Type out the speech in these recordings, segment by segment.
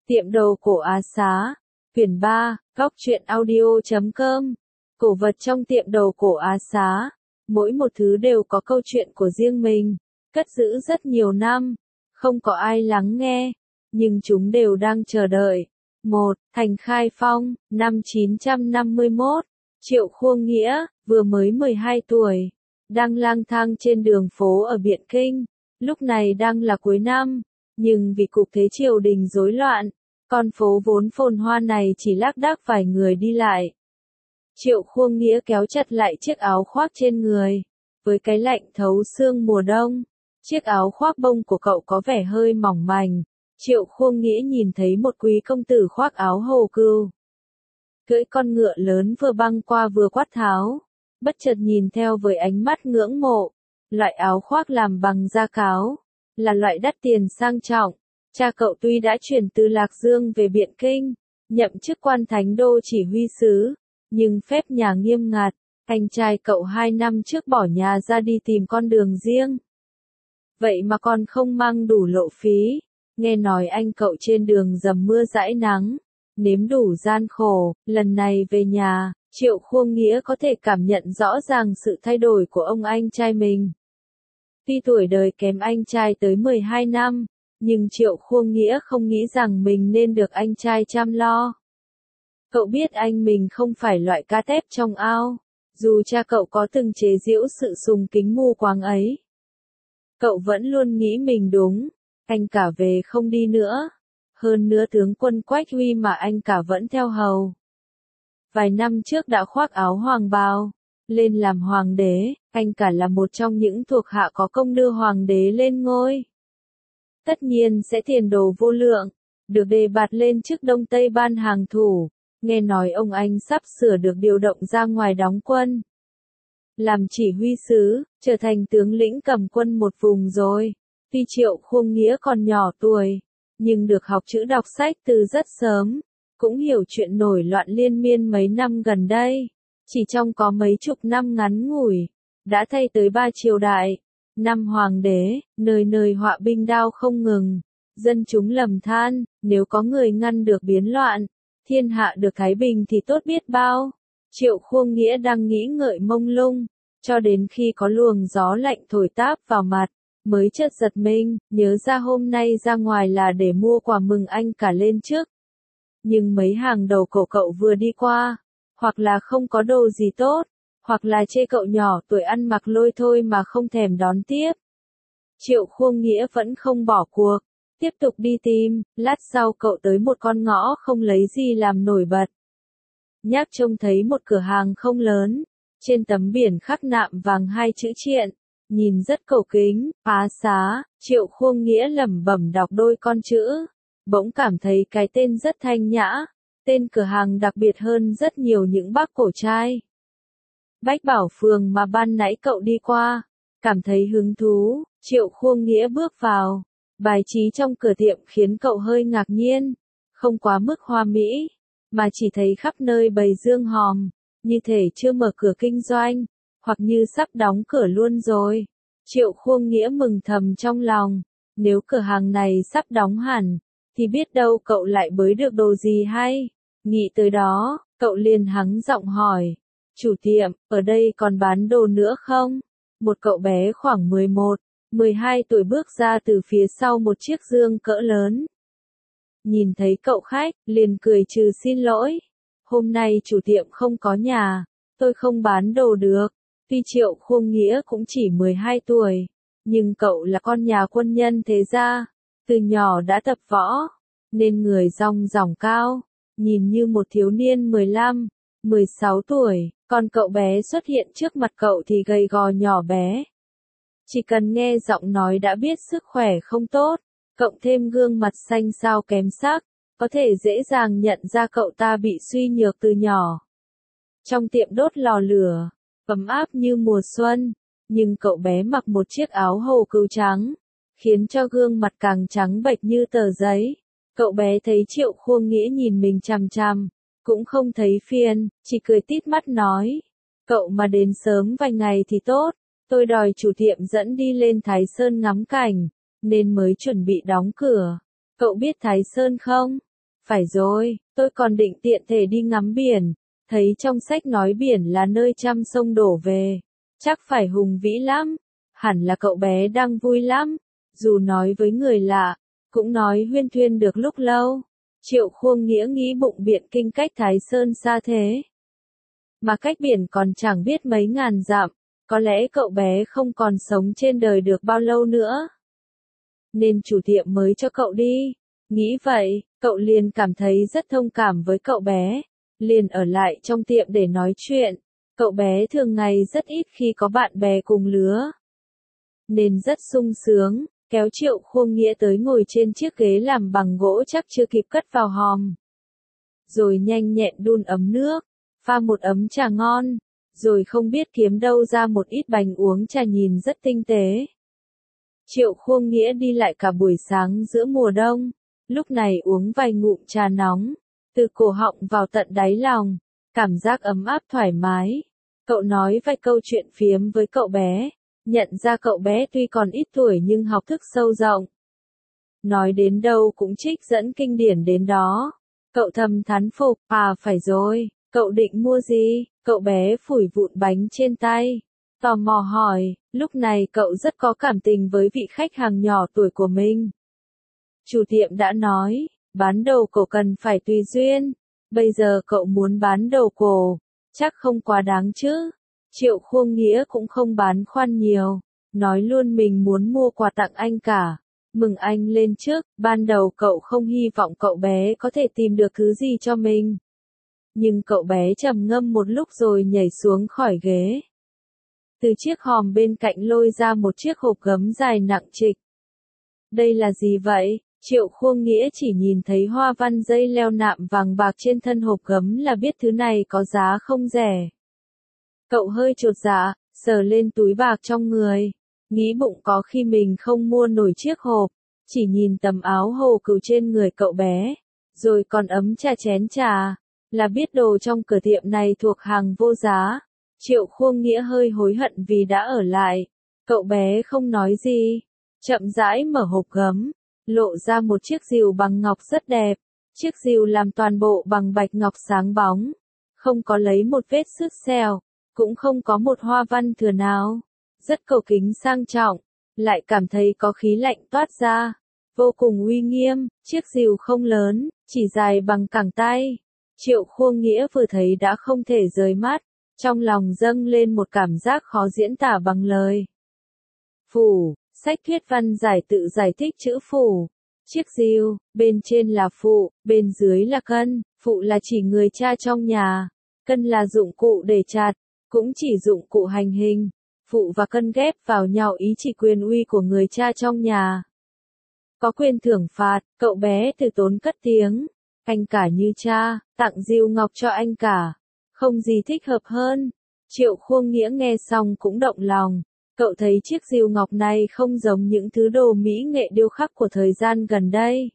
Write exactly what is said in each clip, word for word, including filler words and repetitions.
Tiệm đồ cổ Á Xá, quyển ba, góc truyện audio chấm com. Cổ vật trong tiệm đồ cổ Á Xá, mỗi một thứ đều có câu chuyện của riêng mình, cất giữ rất nhiều năm, không có ai lắng nghe, nhưng chúng đều đang chờ đợi. một. Thành Khai Phong, năm chín trăm năm mươi mốt, Triệu Khuông Nghĩa, vừa mới mười hai tuổi, đang lang thang trên đường phố ở Biện Kinh, lúc này đang là cuối năm, nhưng vì cục thế triều đình rối loạn, con phố vốn phồn hoa này chỉ lác đác vài người đi lại. Triệu Khuông Nghĩa kéo chặt lại chiếc áo khoác trên người, với cái lạnh thấu xương mùa đông, chiếc áo khoác bông của cậu có vẻ hơi mỏng manh. Triệu Khuông Nghĩa nhìn thấy một quý công tử khoác áo hồ cừu, cưỡi con ngựa lớn vừa băng qua vừa quát tháo, bất chợt nhìn theo với ánh mắt ngưỡng mộ. Loại áo khoác làm bằng da cáo, là loại đắt tiền sang trọng. Cha cậu tuy đã chuyển từ Lạc Dương về Biện Kinh, nhậm chức quan thánh đô chỉ huy sứ, nhưng phép nhà nghiêm ngặt, anh trai cậu hai năm trước bỏ nhà ra đi tìm con đường riêng. Vậy mà còn không mang đủ lộ phí, nghe nói anh cậu trên đường dầm mưa dãi nắng, nếm đủ gian khổ, lần này về nhà, Triệu Khuông Nghĩa có thể cảm nhận rõ ràng sự thay đổi của ông anh trai mình. Tuy tuổi đời kém anh trai tới mười hai năm, nhưng Triệu Khuông Nghĩa không nghĩ rằng mình nên được anh trai chăm lo. Cậu biết anh mình không phải loại cá tép trong ao, dù cha cậu có từng chế giễu sự sùng kính mù quáng ấy. Cậu vẫn luôn nghĩ mình đúng, anh cả về không đi nữa. Hơn nữa tướng quân Quách Huy mà anh cả vẫn theo hầu. Vài năm trước đã khoác áo hoàng bào, lên làm hoàng đế, anh cả là một trong những thuộc hạ có công đưa hoàng đế lên ngôi. Tất nhiên sẽ tiền đồ vô lượng, được đề bạt lên chức Đông Tây Ban hàng thủ, nghe nói ông anh sắp sửa được điều động ra ngoài đóng quân. Làm chỉ huy sứ, trở thành tướng lĩnh cầm quân một vùng rồi. Tuy Triệu Khuông Nghĩa còn nhỏ tuổi, nhưng được học chữ đọc sách từ rất sớm, cũng hiểu chuyện nổi loạn liên miên mấy năm gần đây. Chỉ trong có mấy chục năm ngắn ngủi, đã thay tới ba triều đại, năm hoàng đế, nơi nơi họa binh đao không ngừng, dân chúng lầm than, nếu có người ngăn được biến loạn, thiên hạ được thái bình thì tốt biết bao. Triệu Khuông Nghĩa đang nghĩ ngợi mông lung, cho đến khi có luồng gió lạnh thổi táp vào mặt, mới chợt giật mình, nhớ ra hôm nay ra ngoài là để mua quà mừng anh cả lên trước. Nhưng mấy hàng đầu cổ cậu vừa đi qua, hoặc là không có đồ gì tốt, hoặc là chê cậu nhỏ tuổi ăn mặc lôi thôi mà không thèm đón tiếp. Triệu Khuông Nghĩa vẫn không bỏ cuộc, tiếp tục đi tìm, lát sau cậu tới một con ngõ không lấy gì làm nổi bật. Nhác trông thấy một cửa hàng không lớn, trên tấm biển khắc nạm vàng hai chữ Triện, nhìn rất cổ kính, Á Xá. Triệu Khuông Nghĩa lẩm bẩm đọc đôi con chữ, bỗng cảm thấy cái tên rất thanh nhã, tên cửa hàng đặc biệt hơn rất nhiều những bác cổ trai. Bách Bảo Phường mà ban nãy cậu đi qua, cảm thấy hứng thú, Triệu Khuông Nghĩa bước vào, bài trí trong cửa tiệm khiến cậu hơi ngạc nhiên, không quá mức hoa mỹ, mà chỉ thấy khắp nơi bày dương hòm, như thể chưa mở cửa kinh doanh, hoặc như sắp đóng cửa luôn rồi. Triệu Khuông Nghĩa mừng thầm trong lòng, nếu cửa hàng này sắp đóng hẳn, thì biết đâu cậu lại bới được đồ gì hay. Nghĩ tới đó, cậu liền hắng giọng hỏi, chủ tiệm, ở đây còn bán đồ nữa không? Một cậu bé khoảng mười một, mười hai tuổi bước ra từ phía sau một chiếc dương cỡ lớn. Nhìn thấy cậu khách, liền cười trừ xin lỗi. Hôm nay chủ tiệm không có nhà, tôi không bán đồ được. Tuy Triệu Khuông Nghĩa cũng chỉ mười hai tuổi, nhưng cậu là con nhà quân nhân thế gia, từ nhỏ đã tập võ, nên người rong ròng cao, nhìn như một thiếu niên mười lăm, mười sáu tuổi, còn cậu bé xuất hiện trước mặt cậu thì gầy gò nhỏ bé. Chỉ cần nghe giọng nói đã biết sức khỏe không tốt, cộng thêm gương mặt xanh xao kém sắc, có thể dễ dàng nhận ra cậu ta bị suy nhược từ nhỏ. Trong tiệm đốt lò lửa, ấm áp như mùa xuân, nhưng cậu bé mặc một chiếc áo hồ cừu trắng, khiến cho gương mặt càng trắng bệch như tờ giấy. Cậu bé thấy Triệu Khuông Nghĩa nhìn mình chằm chằm, cũng không thấy phiền, chỉ cười tít mắt nói, cậu mà đến sớm vài ngày thì tốt, tôi đòi chủ tiệm dẫn đi lên Thái Sơn ngắm cảnh, nên mới chuẩn bị đóng cửa. Cậu biết Thái Sơn không? phải rồi, tôi còn định tiện thể đi ngắm biển, thấy trong sách nói biển là nơi trăm sông đổ về, chắc phải hùng vĩ lắm, hẳn là cậu bé đang vui lắm, dù nói với người lạ, cũng nói huyên thuyên được lúc lâu. Triệu Khuông Nghĩa nghĩ bụng Biện Kinh cách Thái Sơn xa thế, mà cách biển còn chẳng biết mấy ngàn dặm, có lẽ cậu bé không còn sống trên đời được bao lâu nữa. Nên chủ tiệm mới cho cậu đi. Nghĩ vậy, cậu liền cảm thấy rất thông cảm với cậu bé, liền ở lại trong tiệm để nói chuyện. Cậu bé thường ngày rất ít khi có bạn bè cùng lứa, nên rất sung sướng, kéo Triệu Khuông Nghĩa tới ngồi trên chiếc ghế làm bằng gỗ chắc chưa kịp cất vào hòm. Rồi nhanh nhẹn đun ấm nước, pha một ấm trà ngon, rồi không biết kiếm đâu ra một ít bánh uống trà nhìn rất tinh tế. Triệu Khuông Nghĩa đi lại cả buổi sáng giữa mùa đông, lúc này uống vài ngụm trà nóng, từ cổ họng vào tận đáy lòng, cảm giác ấm áp thoải mái. Cậu nói vài câu chuyện phiếm với cậu bé, nhận ra cậu bé tuy còn ít tuổi nhưng học thức sâu rộng. Nói đến đâu cũng trích dẫn kinh điển đến đó. Cậu thầm thán phục, à phải rồi, cậu định mua gì? Cậu bé phủi vụn bánh trên tay, tò mò hỏi, lúc này cậu rất có cảm tình với vị khách hàng nhỏ tuổi của mình. Chủ tiệm đã nói, bán đầu cổ cần phải tùy duyên, bây giờ cậu muốn bán đầu cổ, chắc không quá đáng chứ. Triệu Khuông Nghĩa cũng không bán khoan nhiều, nói luôn mình muốn mua quà tặng anh cả, mừng anh lên trước. Ban đầu cậu không hy vọng cậu bé có thể tìm được thứ gì cho mình. Nhưng cậu bé trầm ngâm một lúc rồi nhảy xuống khỏi ghế. Từ chiếc hòm bên cạnh lôi ra một chiếc hộp gấm dài nặng trịch. Đây là gì vậy? Triệu Khuông Nghĩa chỉ nhìn thấy hoa văn dây leo nạm vàng bạc trên thân hộp gấm là biết thứ này có giá không rẻ. Cậu hơi chột dạ, sờ lên túi bạc trong người, nghĩ bụng có khi mình không mua nổi chiếc hộp, chỉ nhìn tấm áo hồ cừu trên người cậu bé, rồi còn ấm trà chén trà, là biết đồ trong cửa tiệm này thuộc hàng vô giá. Triệu Khuông Nghĩa hơi hối hận vì đã ở lại. Cậu bé không nói gì, chậm rãi mở hộp gấm, lộ ra một chiếc rìu bằng ngọc rất đẹp. Chiếc rìu làm toàn bộ bằng bạch ngọc sáng bóng, không có lấy một vết sứt sẹo, cũng không có một hoa văn thừa nào. Rất cổ kính sang trọng, lại cảm thấy có khí lạnh toát ra, vô cùng uy nghiêm. Chiếc rìu không lớn, chỉ dài bằng cẳng tay. Triệu Khuông Nghĩa vừa thấy đã không thể rời mắt, trong lòng dâng lên một cảm giác khó diễn tả bằng lời. Phủ, sách thuyết văn giải tự giải thích chữ phủ. Chiếc rìu, bên trên là phụ, bên dưới là cân. Phụ là chỉ người cha trong nhà, cân là dụng cụ để chặt, cũng chỉ dụng cụ hành hình. Phụ và cân ghép vào nhau ý chỉ quyền uy của người cha trong nhà. Có quyền thưởng phạt, cậu bé từ tốn cất tiếng. Anh cả như cha, tặng rìu ngọc cho anh cả. Không gì thích hợp hơn. Triệu Khuông Nghĩa nghe xong cũng động lòng. Cậu thấy chiếc rìu ngọc này không giống những thứ đồ mỹ nghệ điêu khắc của thời gian gần đây.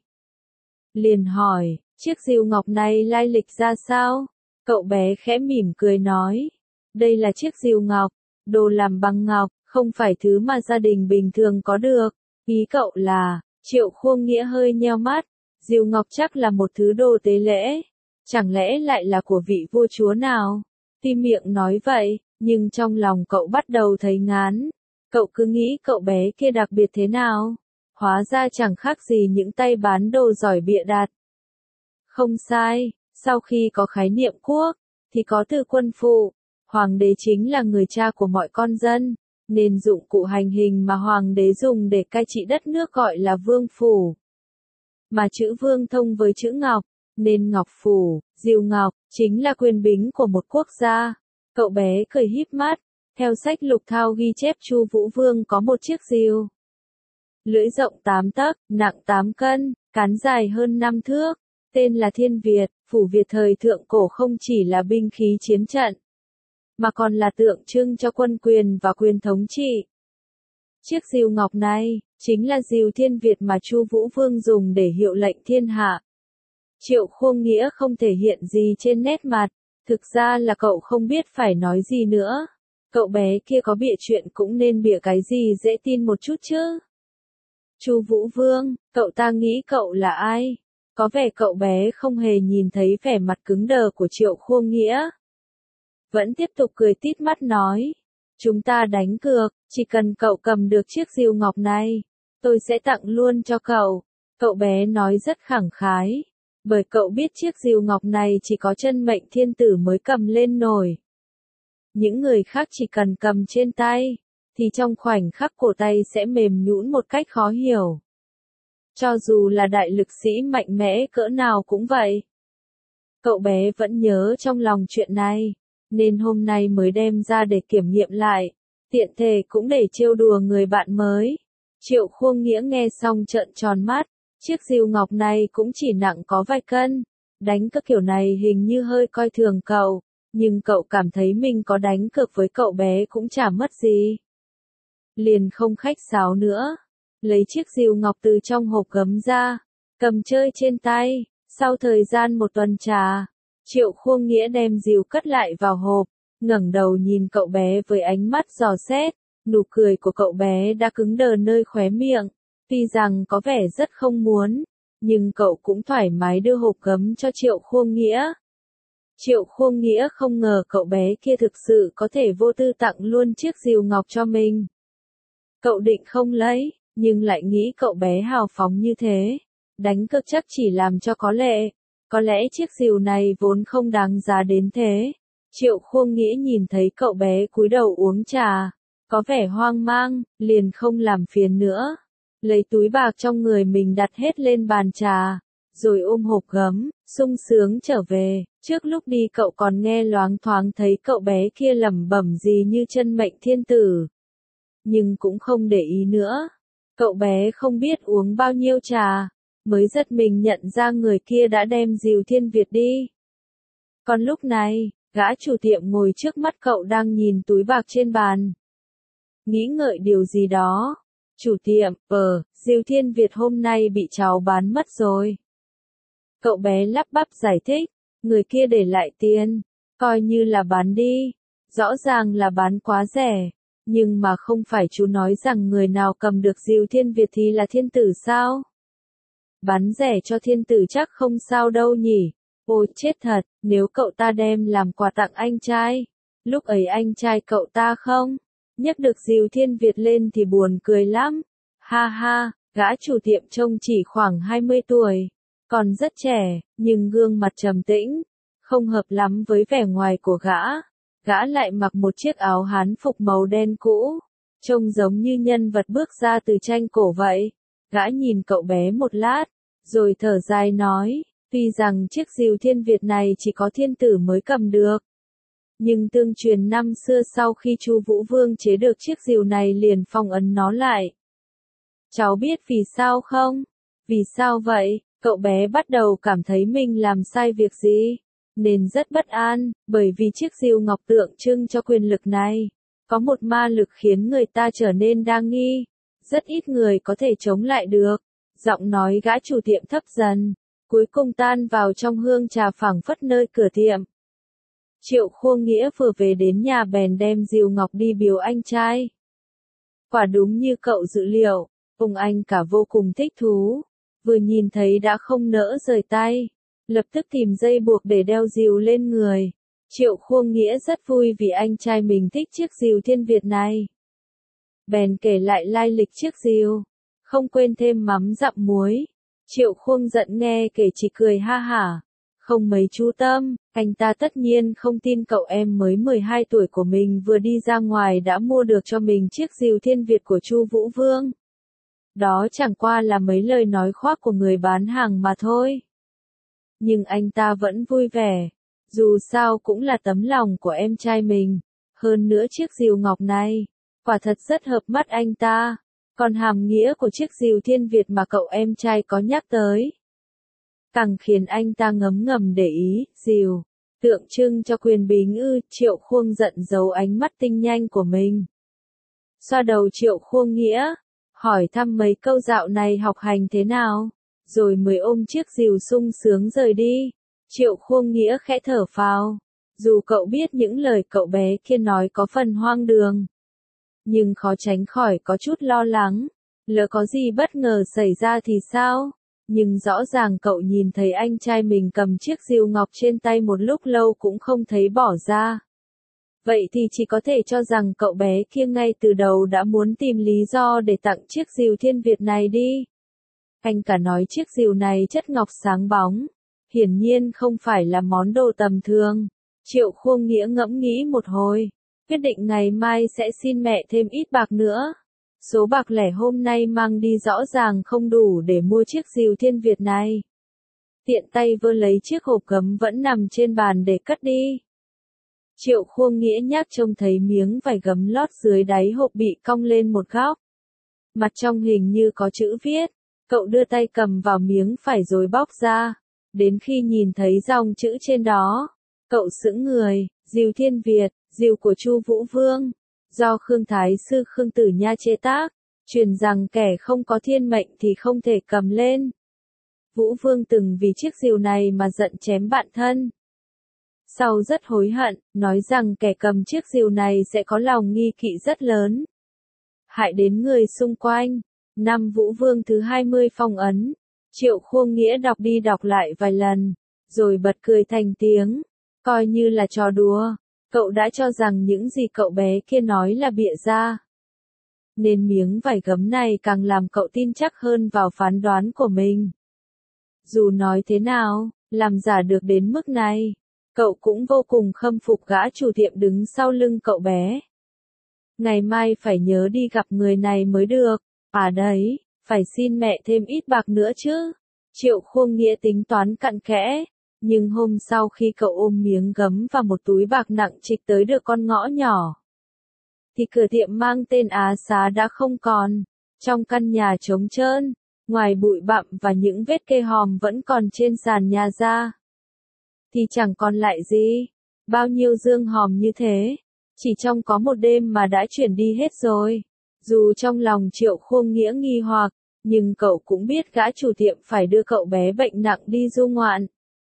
Liền hỏi, chiếc rìu ngọc này lai lịch ra sao? Cậu bé khẽ mỉm cười nói, đây là chiếc rìu ngọc, đồ làm bằng ngọc, không phải thứ mà gia đình bình thường có được. Ý cậu là, Triệu Khuông Nghĩa hơi nheo mắt, rìu ngọc chắc là một thứ đồ tế lễ, chẳng lẽ lại là của vị vua chúa nào? Tuy miệng nói vậy, nhưng trong lòng cậu bắt đầu thấy ngán. Cậu cứ nghĩ cậu bé kia đặc biệt thế nào? Hóa ra chẳng khác gì những tay bán đồ giỏi bịa đặt. Không sai, sau khi có khái niệm quốc, thì có từ quân phụ. Hoàng đế chính là người cha của mọi con dân, nên dụng cụ hành hình mà hoàng đế dùng để cai trị đất nước gọi là vương phủ. Mà chữ vương thông với chữ ngọc, nên ngọc phủ, rìu ngọc, chính là quyền bính của một quốc gia. Cậu bé cười híp mắt, theo sách lục thao ghi chép Chu Vũ Vương có một chiếc rìu. Lưỡi rộng tám tấc, nặng tám cân, cán dài hơn năm thước, tên là Thiên Việt. Phủ Việt thời thượng cổ không chỉ là binh khí chiến trận, mà còn là tượng trưng cho quân quyền và quyền thống trị. Chiếc rìu ngọc này, chính là rìu Thiên Việt mà Chu Vũ Vương dùng để hiệu lệnh thiên hạ. Triệu Khuông Nghĩa không thể hiện gì trên nét mặt, thực ra là cậu không biết phải nói gì nữa. Cậu bé kia có bịa chuyện cũng nên bịa cái gì dễ tin một chút chứ. Chu Vũ Vương, cậu ta nghĩ cậu là ai? Có vẻ cậu bé không hề nhìn thấy vẻ mặt cứng đờ của Triệu Khuông Nghĩa. Vẫn tiếp tục cười tít mắt nói. Chúng ta đánh cược, chỉ cần cậu cầm được chiếc diều ngọc này, tôi sẽ tặng luôn cho cậu. Cậu bé nói rất khẳng khái. Bởi cậu biết chiếc diều ngọc này chỉ có chân mệnh thiên tử mới cầm lên nổi. Những người khác chỉ cần cầm trên tay, thì trong khoảnh khắc cổ tay sẽ mềm nhũn một cách khó hiểu. Cho dù là đại lực sĩ mạnh mẽ cỡ nào cũng vậy. Cậu bé vẫn nhớ trong lòng chuyện này, nên hôm nay mới đem ra để kiểm nghiệm lại, tiện thể cũng để trêu đùa người bạn mới. Triệu Khuông Nghĩa nghe xong trợn tròn mắt, chiếc diều ngọc này cũng chỉ nặng có vài cân, đánh cược kiểu này hình như hơi coi thường cậu, nhưng cậu cảm thấy mình có đánh cược với cậu bé cũng chả mất gì. Liền không khách sáo nữa, lấy chiếc diều ngọc từ trong hộp gấm ra, cầm chơi trên tay. Sau thời gian một tuần trà, Triệu Khuông Nghĩa đem diều cất lại vào hộp, ngẩng đầu nhìn cậu bé với ánh mắt dò xét, nụ cười của cậu bé đã cứng đờ nơi khóe miệng, tuy rằng có vẻ rất không muốn, nhưng cậu cũng thoải mái đưa hộp gấm cho Triệu Khuông Nghĩa. Triệu Khuông Nghĩa không ngờ cậu bé kia thực sự có thể vô tư tặng luôn chiếc diều ngọc cho mình. Cậu định không lấy, nhưng lại nghĩ cậu bé hào phóng như thế, đánh cược chắc chỉ làm cho có lệ. Có lẽ chiếc diều này vốn không đáng giá đến thế. Triệu Khuông Nghĩa nhìn thấy cậu bé cúi đầu uống trà, có vẻ hoang mang, liền không làm phiền nữa. Lấy túi bạc trong người mình đặt hết lên bàn trà, rồi ôm hộp gấm, sung sướng trở về. Trước lúc đi cậu còn nghe loáng thoáng thấy cậu bé kia lẩm bẩm gì như chân mệnh thiên tử. Nhưng cũng không để ý nữa. Cậu bé không biết uống bao nhiêu trà, mới giật mình nhận ra người kia đã đem diều Thiên Việt đi. Còn lúc này, gã chủ tiệm ngồi trước mắt cậu đang nhìn túi bạc trên bàn. Nghĩ ngợi điều gì đó. Chủ tiệm, ờ, diều Thiên Việt hôm nay bị cháu bán mất rồi. Cậu bé lắp bắp giải thích, người kia để lại tiền, coi như là bán đi. Rõ ràng là bán quá rẻ, nhưng mà không phải chú nói rằng người nào cầm được diều Thiên Việt thì là thiên tử sao? Bán rẻ cho thiên tử chắc không sao đâu nhỉ. Ôi chết thật, nếu cậu ta đem làm quà tặng anh trai, lúc ấy anh trai cậu ta không nhấc được diều Thiên Việt lên thì buồn cười lắm. Ha ha, gã chủ tiệm trông chỉ khoảng hai mươi tuổi, còn rất trẻ, nhưng gương mặt trầm tĩnh, không hợp lắm với vẻ ngoài của gã. Gã lại mặc một chiếc áo hán phục màu đen cũ, trông giống như nhân vật bước ra từ tranh cổ vậy. Gã nhìn cậu bé một lát, rồi thở dài nói, tuy rằng chiếc diều Thiên Việt này chỉ có thiên tử mới cầm được, nhưng tương truyền năm xưa sau khi Chu Vũ Vương chế được chiếc diều này liền phong ấn nó lại. Cháu biết vì sao không? Vì sao vậy? Cậu bé bắt đầu cảm thấy mình làm sai việc gì, nên rất bất an, bởi vì chiếc diều ngọc tượng trưng cho quyền lực này, có một ma lực khiến người ta trở nên đa nghi. Rất ít người có thể chống lại được. Giọng nói gã chủ tiệm thấp dần, cuối cùng tan vào trong hương trà phảng phất nơi cửa tiệm. Triệu Khuông Nghĩa vừa về đến nhà bèn đem diều ngọc đi biếu anh trai. Quả đúng như cậu dự liệu, ông anh cả vô cùng thích thú, vừa nhìn thấy đã không nỡ rời tay, lập tức tìm dây buộc để đeo diều lên người. Triệu Khuông Nghĩa rất vui vì anh trai mình thích chiếc diều Thiên Việt này. Bèn kể lại lai lịch chiếc diều, không quên thêm mắm dặm muối. Triệu Khuông giận nghe kể chỉ cười ha hả, không mấy chú tâm. Anh ta tất nhiên không tin cậu em mới mười hai tuổi của mình vừa đi ra ngoài đã mua được cho mình chiếc diều Thiên Việt của Chu Vũ Vương. Đó chẳng qua là mấy lời nói khoác của người bán hàng mà thôi. Nhưng anh ta vẫn vui vẻ, dù sao cũng là tấm lòng của em trai mình. Hơn nữa chiếc diều ngọc này, quả thật rất hợp mắt anh ta. Còn hàm nghĩa của chiếc diều Thiên Việt mà cậu em trai có nhắc tới, càng khiến anh ta ngấm ngầm để ý. Diều, tượng trưng cho quyền bình ư? Triệu Khuông giận giấu ánh mắt tinh nhanh của mình. Xoa đầu Triệu Khuông Nghĩa, hỏi thăm mấy câu dạo này học hành thế nào, rồi mới ôm chiếc diều sung sướng rời đi. Triệu Khuông Nghĩa khẽ thở phào, dù cậu biết những lời cậu bé kia nói có phần hoang đường, nhưng khó tránh khỏi có chút lo lắng, lỡ có gì bất ngờ xảy ra thì sao? Nhưng rõ ràng cậu nhìn thấy anh trai mình cầm chiếc diều ngọc trên tay một lúc lâu cũng không thấy bỏ ra. Vậy thì chỉ có thể cho rằng cậu bé kia ngay từ đầu đã muốn tìm lý do để tặng chiếc diều thiên Việt này đi. Anh cả nói chiếc diều này chất ngọc sáng bóng, hiển nhiên không phải là món đồ tầm thường. Triệu Khuông Nghĩa ngẫm nghĩ một hồi, quyết định ngày mai sẽ xin mẹ thêm ít bạc nữa. Số bạc lẻ hôm nay mang đi rõ ràng không đủ để mua chiếc diều thiên Việt này. Tiện tay vơ lấy chiếc hộp gấm vẫn nằm trên bàn để cất đi. Triệu Khuông Nghĩa nhác trông thấy miếng vải gấm lót dưới đáy hộp bị cong lên một góc. Mặt trong hình như có chữ viết, cậu đưa tay cầm vào miếng vải rồi bóc ra. Đến khi nhìn thấy dòng chữ trên đó, cậu sững người, diều thiên Việt, diều của Chu Vũ Vương, do Khương Thái Sư Khương Tử Nha chế tác, truyền rằng kẻ không có thiên mệnh thì không thể cầm lên. Vũ Vương từng vì chiếc diều này mà giận chém bạn thân. Sau rất hối hận, nói rằng kẻ cầm chiếc diều này sẽ có lòng nghi kỵ rất lớn, hại đến người xung quanh. Năm Vũ Vương thứ hai mươi phong ấn, Triệu Khuông Nghĩa đọc đi đọc lại vài lần, rồi bật cười thành tiếng, coi như là trò đùa. Cậu đã cho rằng những gì cậu bé kia nói là bịa ra. Nên miếng vải gấm này càng làm cậu tin chắc hơn vào phán đoán của mình. Dù nói thế nào, làm giả được đến mức này, cậu cũng vô cùng khâm phục gã chủ tiệm đứng sau lưng cậu bé. Ngày mai phải nhớ đi gặp người này mới được. À đấy, phải xin mẹ thêm ít bạc nữa chứ. Triệu Khuông Nghĩa tính toán cặn kẽ. Nhưng hôm sau khi cậu ôm miếng gấm và một túi bạc nặng trịch tới được con ngõ nhỏ, thì cửa tiệm mang tên Á Xá đã không còn. Trong căn nhà trống trơn, ngoài bụi bặm và những vết cây hòm vẫn còn trên sàn nhà ra, thì chẳng còn lại gì. Bao nhiêu dương hòm như thế, chỉ trong có một đêm mà đã chuyển đi hết rồi. Dù trong lòng Triệu Khuông Nghĩa nghi hoặc, nhưng cậu cũng biết gã chủ tiệm phải đưa cậu bé bệnh nặng đi du ngoạn.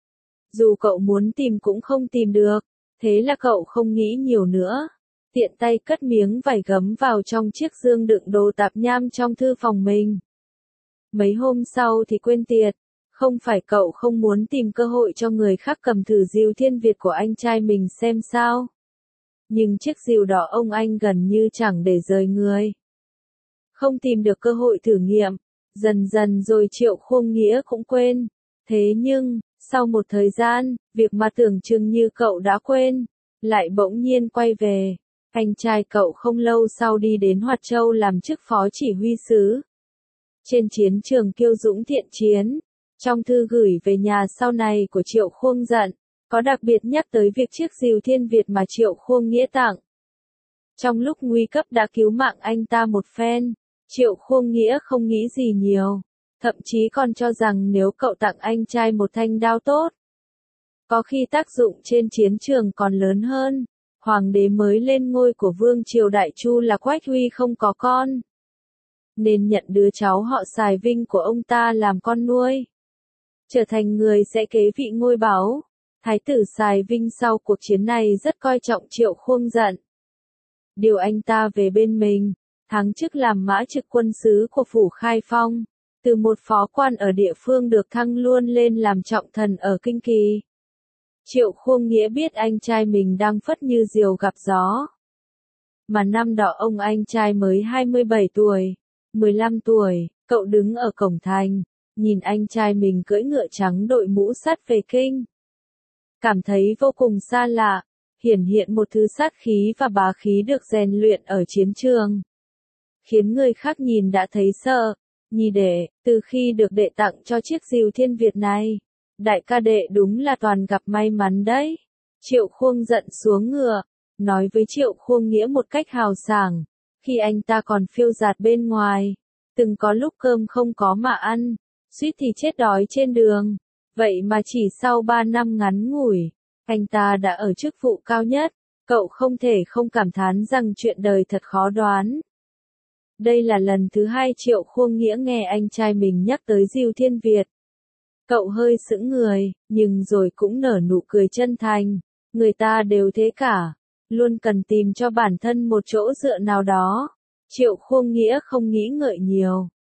Dù cậu muốn tìm cũng không tìm được, thế là cậu không nghĩ nhiều nữa. Tiện tay cất miếng vải gấm vào trong chiếc dương đựng đồ tạp nham trong thư phòng mình. Mấy hôm sau thì quên tiệt, không phải cậu không muốn tìm cơ hội cho người khác cầm thử diều thiên Việt của anh trai mình xem sao. Nhưng chiếc diều đỏ ông anh gần như chẳng để rời người. Không tìm được cơ hội thử nghiệm, dần dần rồi Triệu Khuông Nghĩa cũng quên. Thế nhưng, sau một thời gian, việc mà tưởng chừng như cậu đã quên, lại bỗng nhiên quay về. Anh trai cậu không lâu sau đi đến Hoạt Châu làm chức phó chỉ huy sứ. Trên chiến trường kiêu dũng thiện chiến, trong thư gửi về nhà sau này của Triệu Khuông Dận, có đặc biệt nhắc tới việc chiếc diều thiên Việt mà Triệu Khuông Nghĩa tặng. Trong lúc nguy cấp đã cứu mạng anh ta một phen, Triệu Khuông Nghĩa không nghĩ gì nhiều. Thậm chí còn cho rằng nếu cậu tặng anh trai một thanh đao tốt, có khi tác dụng trên chiến trường còn lớn hơn. Hoàng đế mới lên ngôi của Vương triều Đại Chu là Quách Huy không có con, nên nhận đứa cháu họ Sài Vinh của ông ta làm con nuôi, trở thành người sẽ kế vị ngôi báu. Thái tử Sài Vinh sau cuộc chiến này rất coi trọng Triệu Khuông Dận, điều anh ta về bên mình, thăng chức làm mã trực quân sứ của phủ Khai Phong. Từ một phó quan ở địa phương được thăng luôn lên làm trọng thần ở Kinh Kỳ. Triệu Khuông Nghĩa biết anh trai mình đang phất như diều gặp gió. Mà năm đó ông anh trai mới hai mươi bảy tuổi, mười lăm tuổi, cậu đứng ở cổng thành, nhìn anh trai mình cưỡi ngựa trắng đội mũ sắt về kinh. Cảm thấy vô cùng xa lạ, hiển hiện một thứ sát khí và bá khí được rèn luyện ở chiến trường, khiến người khác nhìn đã thấy sợ. Nhi đệ, từ khi được đệ tặng cho chiếc diều thiên Việt này, đại ca đệ đúng là toàn gặp may mắn đấy. Triệu Khuông Dận xuống ngựa, nói với Triệu Khuông Nghĩa một cách hào sảng, khi anh ta còn phiêu dạt bên ngoài, từng có lúc cơm không có mà ăn, suýt thì chết đói trên đường. Vậy mà chỉ sau ba năm ngắn ngủi, anh ta đã ở chức vụ cao nhất, cậu không thể không cảm thán rằng chuyện đời thật khó đoán. Đây là lần thứ hai Triệu Khuông Nghĩa nghe anh trai mình nhắc tới diều thiên Việt. Cậu hơi sững người, nhưng rồi cũng nở nụ cười chân thành. Người ta đều thế cả, luôn cần tìm cho bản thân một chỗ dựa nào đó. Triệu Khuông Nghĩa không nghĩ ngợi nhiều,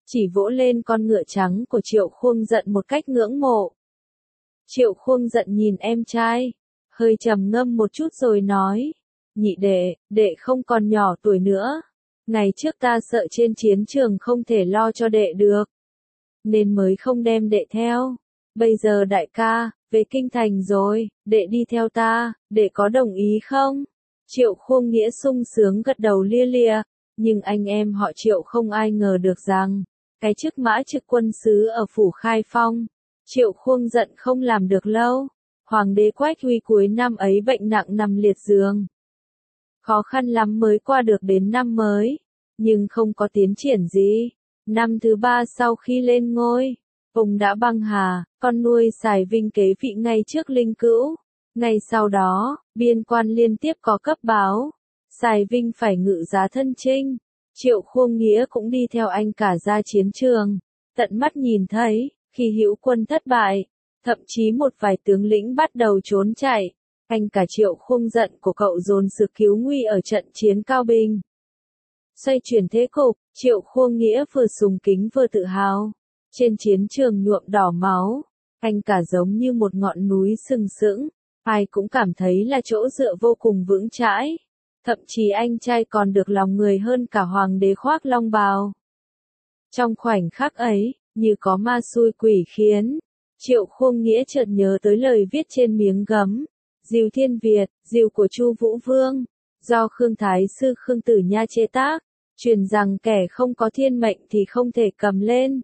chỉ vỗ lên con ngựa trắng của Triệu Khuông Dận một cách ngưỡng mộ. Triệu Khuông Dận nhìn em trai, hơi trầm ngâm một chút rồi nói, nhị đệ, đệ không còn nhỏ tuổi nữa. Ngày trước ta sợ trên chiến trường không thể lo cho đệ được, nên mới không đem đệ theo. Bây giờ đại ca, về kinh thành rồi, đệ đi theo ta, đệ có đồng ý không? Triệu Khuông Nghĩa sung sướng gật đầu lia lịa, nhưng anh em họ Triệu không ai ngờ được rằng, cái chức mã trực quân sứ ở phủ Khai Phong, Triệu Khuông Dận không làm được lâu. Hoàng đế Quách Huy cuối năm ấy bệnh nặng nằm liệt giường. Khó khăn lắm mới qua được đến năm mới, nhưng không có tiến triển gì. Năm thứ ba sau khi lên ngôi, ông đã băng hà, con nuôi Sài Vinh kế vị ngay trước Linh Cữu. Ngay sau đó, biên quan liên tiếp có cấp báo, Sài Vinh phải ngự giá thân chinh. Triệu Khuông Nghĩa cũng đi theo anh cả ra chiến trường, tận mắt nhìn thấy, khi hữu quân thất bại, thậm chí một vài tướng lĩnh bắt đầu trốn chạy, anh cả Triệu Khuông Dận của cậu dồn sức cứu nguy ở trận chiến Cao Bình. Xoay chuyển thế cục, Triệu Khuông Nghĩa vừa sùng kính vừa tự hào. Trên chiến trường nhuộm đỏ máu, anh cả giống như một ngọn núi sừng sững, ai cũng cảm thấy là chỗ dựa vô cùng vững chãi. Thậm chí anh trai còn được lòng người hơn cả hoàng đế khoác long bào. Trong khoảnh khắc ấy, như có ma xui quỷ khiến, Triệu Khuông Nghĩa chợt nhớ tới lời viết trên miếng gấm, Diều Thiên Việt, diều của Chu Vũ Vương, do Khương Thái sư Khương Tử Nha chế tác, truyền rằng kẻ không có thiên mệnh thì không thể cầm lên.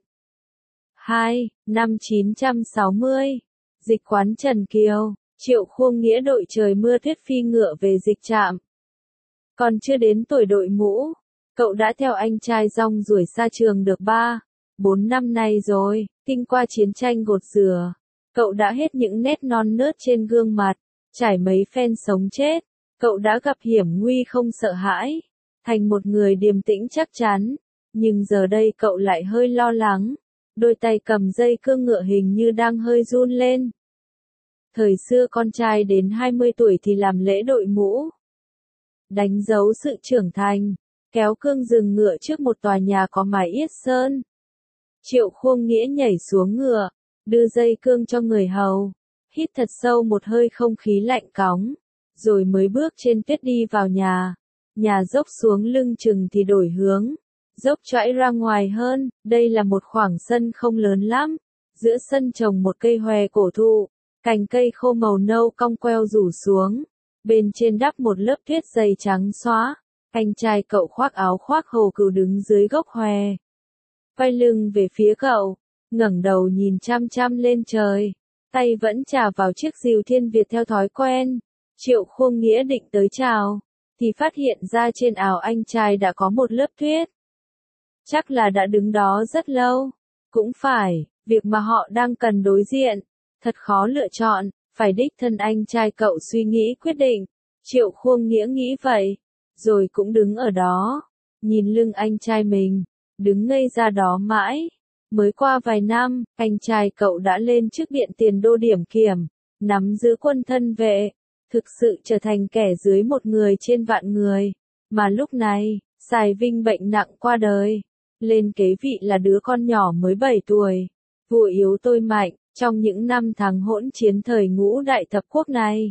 hai. Năm chín trăm sáu mươi, dịch quán Trần Kiều, Triệu Khuông Nghĩa đội trời mưa tuyết phi ngựa về dịch trạm. Còn chưa đến tuổi đội mũ, cậu đã theo anh trai rong ruổi xa trường được ba, bốn năm nay rồi. Kinh qua chiến tranh gột rửa, cậu đã hết những nét non nớt trên gương mặt, trải mấy phen sống chết, cậu đã gặp hiểm nguy không sợ hãi, thành một người điềm tĩnh chắc chắn, nhưng giờ đây cậu lại hơi lo lắng, đôi tay cầm dây cương ngựa hình như đang hơi run lên. Thời xưa con trai đến hai mươi tuổi thì làm lễ đội mũ, đánh dấu sự trưởng thành, kéo cương dừng ngựa trước một tòa nhà có mái yết sơn. Triệu Khuông Nghĩa nhảy xuống ngựa, đưa dây cương cho người hầu, hít thật sâu một hơi không khí lạnh cóng, rồi mới bước trên tuyết đi vào nhà. Nhà dốc xuống lưng chừng thì đổi hướng, dốc chõi ra ngoài hơn, đây là một khoảng sân không lớn lắm, giữa sân trồng một cây hòe cổ thụ, cành cây khô màu nâu cong queo rủ xuống, bên trên đắp một lớp tuyết dày trắng xóa. Anh trai cậu khoác áo khoác hồ cừu đứng dưới gốc hòe, quay lưng về phía cậu, ngẩng đầu nhìn chăm chăm lên trời, tay vẫn chà vào chiếc diều Thiên Việt theo thói quen. Triệu Khuông Nghĩa định tới chào, thì phát hiện ra trên áo anh trai đã có một lớp tuyết. Chắc là đã đứng đó rất lâu. Cũng phải, việc mà họ đang cần đối diện, thật khó lựa chọn, phải đích thân anh trai cậu suy nghĩ quyết định. Triệu Khuông Nghĩa nghĩ vậy, rồi cũng đứng ở đó, nhìn lưng anh trai mình, đứng ngây ra đó mãi. Mới qua vài năm, anh trai cậu đã lên chức điện tiền đô điểm kiểm, nắm giữ quân thân vệ, thực sự trở thành kẻ dưới một người trên vạn người. Mà lúc này, Sài Vinh bệnh nặng qua đời, lên kế vị là đứa con nhỏ mới bảy tuổi, vua yếu tôi mạnh, trong những năm tháng hỗn chiến thời ngũ đại thập quốc này.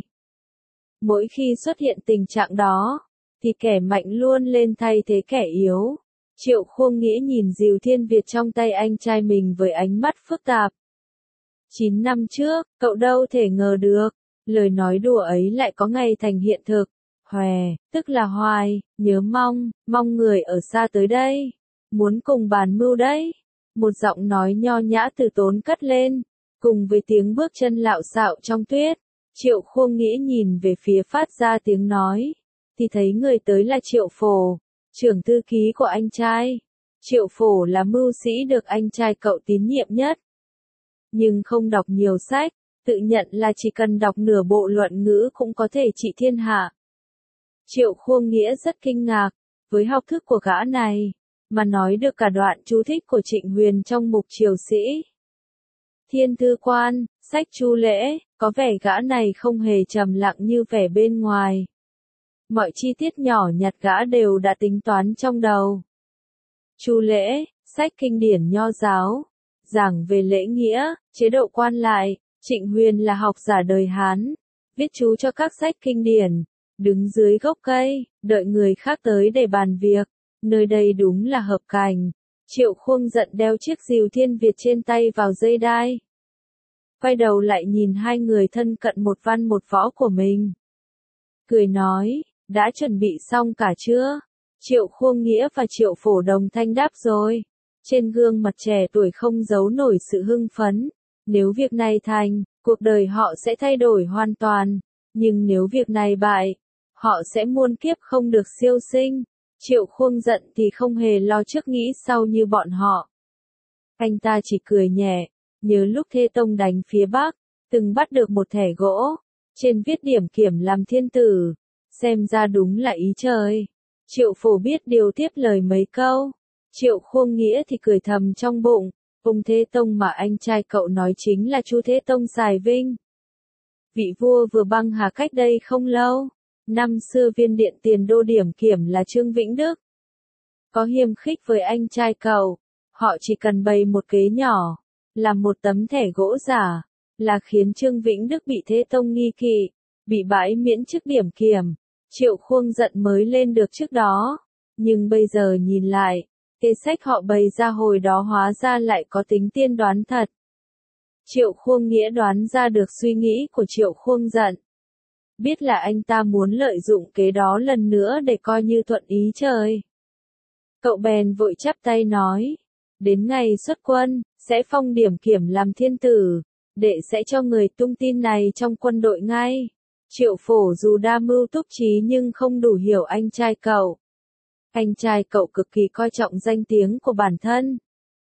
Mỗi khi xuất hiện tình trạng đó, thì kẻ mạnh luôn lên thay thế kẻ yếu. Triệu Khuông Nghĩa nhìn diều Thiên Việt trong tay anh trai mình với ánh mắt phức tạp. Chín năm trước, cậu đâu thể ngờ được, lời nói đùa ấy lại có ngày thành hiện thực. Hòe, tức là hoài, nhớ mong, mong người ở xa tới đây, muốn cùng bàn mưu đấy. Một giọng nói nho nhã từ tốn cất lên, cùng với tiếng bước chân lạo xạo trong tuyết. Triệu Khuông Nghĩa nhìn về phía phát ra tiếng nói, thì thấy người tới là Triệu Phổ, trưởng thư ký của anh trai. Triệu Phổ là mưu sĩ được anh trai cậu tín nhiệm nhất, nhưng không đọc nhiều sách, tự nhận là chỉ cần đọc nửa bộ luận ngữ cũng có thể trị thiên hạ. Triệu Khuông Nghĩa rất kinh ngạc với học thức của gã này, mà nói được cả đoạn chú thích của Trịnh Huyền trong mục Triều Sĩ. Thiên Thư Quan, sách Chu Lễ, có vẻ gã này không hề trầm lặng như vẻ bên ngoài. Mọi chi tiết nhỏ nhặt gã đều đã tính toán trong đầu. Chu Lễ, sách kinh điển nho giáo, giảng về lễ nghĩa, chế độ quan lại. Trịnh Huyền là học giả đời Hán, viết chú cho các sách kinh điển, đứng dưới gốc cây, đợi người khác tới để bàn việc, nơi đây đúng là hợp cảnh. Triệu Khuông giận đeo chiếc rìu thiên Việt trên tay vào dây đai. Quay đầu lại nhìn hai người thân cận một văn một võ của mình. Cười nói, đã chuẩn bị xong cả chưa? Triệu Khuông Nghĩa và Triệu Phổ đồng thanh đáp rồi. Trên gương mặt trẻ tuổi không giấu nổi sự hưng phấn. Nếu việc này thành, cuộc đời họ sẽ thay đổi hoàn toàn. Nhưng nếu việc này bại, họ sẽ muôn kiếp không được siêu sinh. Triệu Khuông giận thì không hề lo trước nghĩ sau như bọn họ. Anh ta chỉ cười nhẹ, nhớ lúc Thế Tông đánh phía Bắc, từng bắt được một thẻ gỗ, trên viết điểm kiểm làm thiên tử, xem ra đúng là ý trời. Triệu Phổ biết điều tiếp lời mấy câu, Triệu Khuông Nghĩa thì cười thầm trong bụng, ông Thế Tông mà anh trai cậu nói chính là Chu Thế Tông Sài Vinh. Vị vua vừa băng hà cách đây không lâu, năm xưa viên điện tiền đô điểm kiểm là Trương Vĩnh Đức. Có hiềm khích với anh trai cậu, họ chỉ cần bày một kế nhỏ, làm một tấm thẻ gỗ giả, là khiến Trương Vĩnh Đức bị Thế Tông nghi kỵ, bị bãi miễn chức điểm kiểm. Triệu Khuông giận mới lên được trước đó, nhưng bây giờ nhìn lại, kế sách họ bày ra hồi đó hóa ra lại có tính tiên đoán thật. Triệu Khuông Nghĩa đoán ra được suy nghĩ của Triệu Khuông giận. Biết là anh ta muốn lợi dụng kế đó lần nữa để coi như thuận ý trời. Cậu bèn vội chắp tay nói, đến ngày xuất quân, sẽ phong điểm kiểm làm thiên tử, đệ sẽ cho người tung tin này trong quân đội ngay. Triệu Phổ dù đa mưu túc trí nhưng không đủ hiểu anh trai cậu. Anh trai cậu cực kỳ coi trọng danh tiếng của bản thân.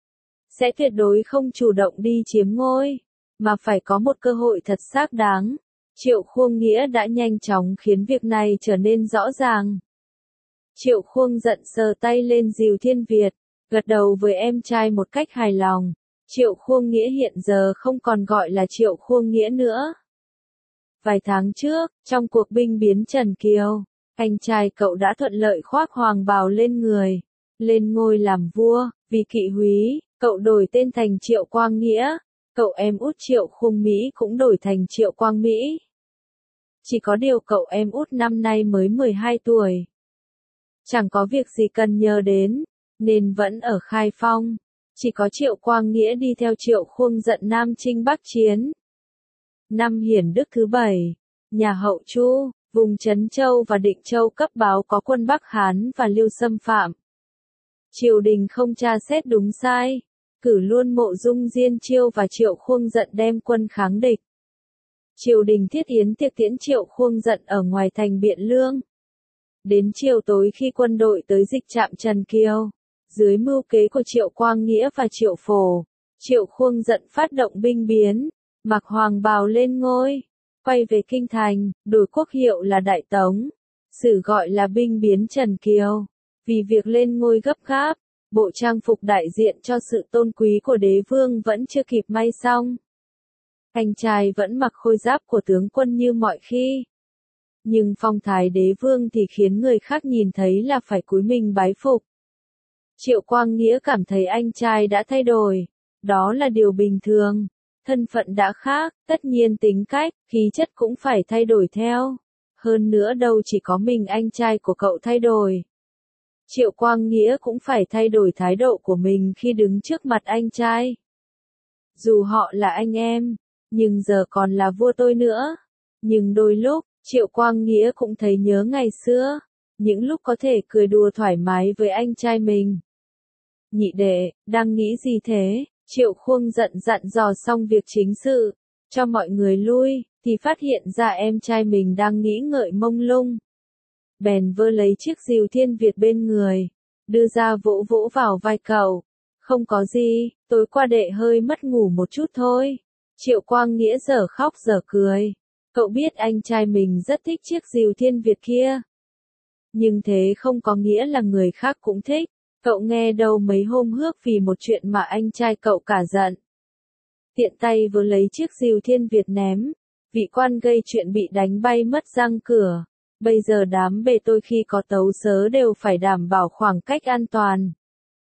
Sẽ tuyệt đối không chủ động đi chiếm ngôi, mà phải có một cơ hội thật xác đáng. Triệu Khuông Nghĩa đã nhanh chóng khiến việc này trở nên rõ ràng. Triệu Khuông giận sờ tay lên rìu thiên Việt, gật đầu với em trai một cách hài lòng. Triệu Khuông Nghĩa hiện giờ không còn gọi là Triệu Khuông Nghĩa nữa. Vài tháng trước, trong cuộc binh biến Trần Kiều, anh trai cậu đã thuận lợi khoác hoàng bào lên người, lên ngôi làm vua. Vì kỵ húy, cậu đổi tên thành Triệu Quang Nghĩa, cậu em út Triệu Khuông Mỹ cũng đổi thành Triệu Quang Mỹ. Chỉ có điều cậu em út năm nay mới mười hai tuổi. Chẳng có việc gì cần nhờ đến, nên vẫn ở Khai Phong. Chỉ có Triệu Quang Nghĩa đi theo Triệu Khuông giận Nam chinh Bắc chiến. Năm Hiển Đức thứ bảy, nhà Hậu Chu, vùng Trấn Châu và Định Châu cấp báo có quân Bắc Hán và Liêu xâm phạm. Triều đình không tra xét đúng sai, cử luôn Mộ Dung Diên Chiêu và Triệu Khuông giận đem quân kháng địch. Triều đình thiết yến tiệc tiễn Triệu Khuông giận ở ngoài thành Biện Lương. Đến chiều tối khi quân đội tới dịch trạm Trần Kiều, dưới mưu kế của Triệu Quang Nghĩa và Triệu Phổ, Triệu Khuông giận phát động binh biến, mặc hoàng bào lên ngôi, quay về kinh thành, đổi quốc hiệu là Đại Tống, sử gọi là binh biến Trần Kiều. Vì việc lên ngôi gấp gáp, bộ trang phục đại diện cho sự tôn quý của đế vương vẫn chưa kịp may xong. Anh trai vẫn mặc khôi giáp của tướng quân như mọi khi. Nhưng phong thái đế vương thì khiến người khác nhìn thấy là phải cúi mình bái phục. Triệu Quang Nghĩa cảm thấy anh trai đã thay đổi. Đó là điều bình thường. Thân phận đã khác, tất nhiên tính cách, khí chất cũng phải thay đổi theo. Hơn nữa đâu chỉ có mình anh trai của cậu thay đổi. Triệu Quang Nghĩa cũng phải thay đổi thái độ của mình khi đứng trước mặt anh trai. Dù họ là anh em, nhưng giờ còn là vua tôi nữa. Nhưng đôi lúc, Triệu Quang Nghĩa cũng thấy nhớ ngày xưa, những lúc có thể cười đùa thoải mái với anh trai mình. Nhị đệ, đang nghĩ gì thế? Triệu Khuông giận dặn dò xong việc chính sự, cho mọi người lui, thì phát hiện ra em trai mình đang nghĩ ngợi mông lung. Bèn vơ lấy chiếc rìu thiên Việt bên người, đưa ra vỗ vỗ vào vai cậu. Không có gì, tối qua đệ hơi mất ngủ một chút thôi. Triệu Quang Nghĩa dở khóc dở cười. Cậu biết anh trai mình rất thích chiếc rìu thiên Việt kia. Nhưng thế không có nghĩa là người khác cũng thích. Cậu nghe đâu mấy hôm hước vì một chuyện mà anh trai cậu cả giận. Tiện tay vừa lấy chiếc rìu thiên Việt ném. Vị quan gây chuyện bị đánh bay mất răng cửa. Bây giờ đám bề tôi khi có tấu sớ đều phải đảm bảo khoảng cách an toàn.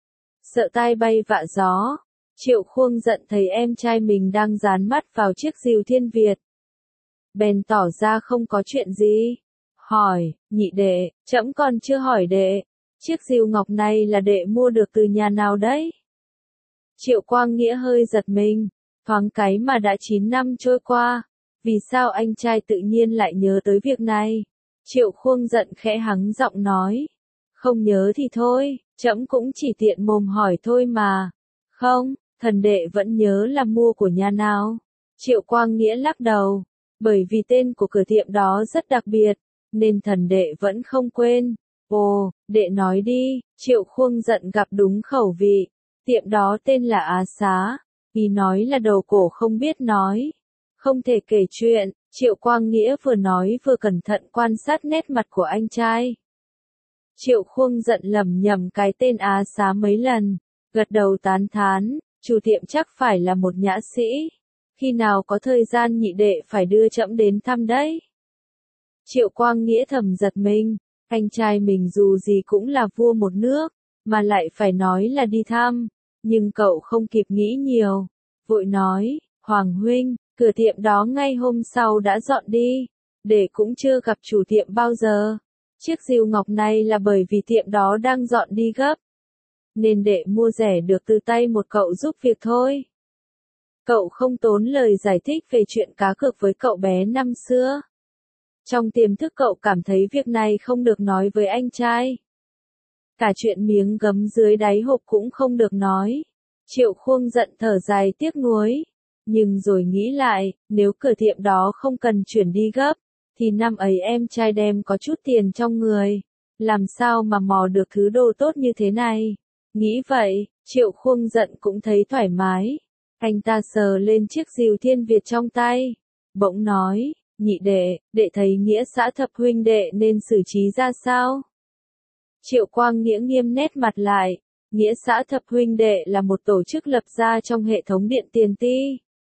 sợ tai bay vạ gió. Triệu Khuông giận thấy em trai mình đang dán mắt vào chiếc rìu thiên Việt. Bèn tỏ ra không có chuyện gì. Hỏi, nhị đệ, trẫm còn chưa hỏi đệ. Chiếc rìu ngọc này là đệ mua được từ nhà nào đấy? Triệu Quang Nghĩa hơi giật mình. Thoáng cái mà đã chín năm trôi qua. Vì sao anh trai tự nhiên lại nhớ tới việc này? Triệu Khuông giận khẽ hắng giọng nói. Không nhớ thì thôi, trẫm cũng chỉ tiện mồm hỏi thôi mà. Không, thần đệ vẫn nhớ là mua của nhà nào. Triệu Quang Nghĩa lắc đầu. Bởi vì tên của cửa tiệm đó rất đặc biệt, nên thần đệ vẫn không quên. Ồ, đệ nói đi. Triệu Khuông giận gặp đúng khẩu vị. Tiệm đó tên là Á Xá. Vì nói là đầu cổ không biết nói. Không thể kể chuyện. Triệu Quang Nghĩa vừa nói vừa cẩn thận quan sát nét mặt của anh trai. Triệu Khuông giận lẩm nhẩm cái tên Á Xá mấy lần, gật đầu tán thán, chủ tiệm chắc phải là một nhã sĩ. Khi nào có thời gian nhị đệ phải đưa trẫm đến thăm đấy. Triệu Quang Nghĩa thầm giật mình, anh trai mình dù gì cũng là vua một nước, mà lại phải nói là đi thăm, nhưng cậu không kịp nghĩ nhiều, vội nói, Hoàng huynh, cửa tiệm đó ngay hôm sau đã dọn đi, đệ cũng chưa gặp chủ tiệm bao giờ. Chiếc rìu ngọc này là bởi vì tiệm đó đang dọn đi gấp, nên đệ mua rẻ được từ tay một cậu giúp việc thôi. Cậu không tốn lời giải thích về chuyện cá cược với cậu bé năm xưa. Trong tiềm thức cậu cảm thấy việc này không được nói với anh trai. Cả chuyện miếng gấm dưới đáy hộp cũng không được nói. Triệu Khuông giận thở dài tiếc nuối. Nhưng rồi nghĩ lại, nếu cửa tiệm đó không cần chuyển đi gấp, thì năm ấy em trai đem có chút tiền trong người. Làm sao mà mò được thứ đồ tốt như thế này? Nghĩ vậy, Triệu Khuông giận cũng thấy thoải mái. Anh ta sờ lên chiếc rìu thiên Việt trong tay. Bỗng nói, nhị đệ, đệ thấy nghĩa xã thập huynh đệ nên xử trí ra sao? Triệu Quang Nghĩa nghiêm nét mặt lại. Nghĩa xã thập huynh đệ là một tổ chức lập ra trong hệ thống điện tiền ti.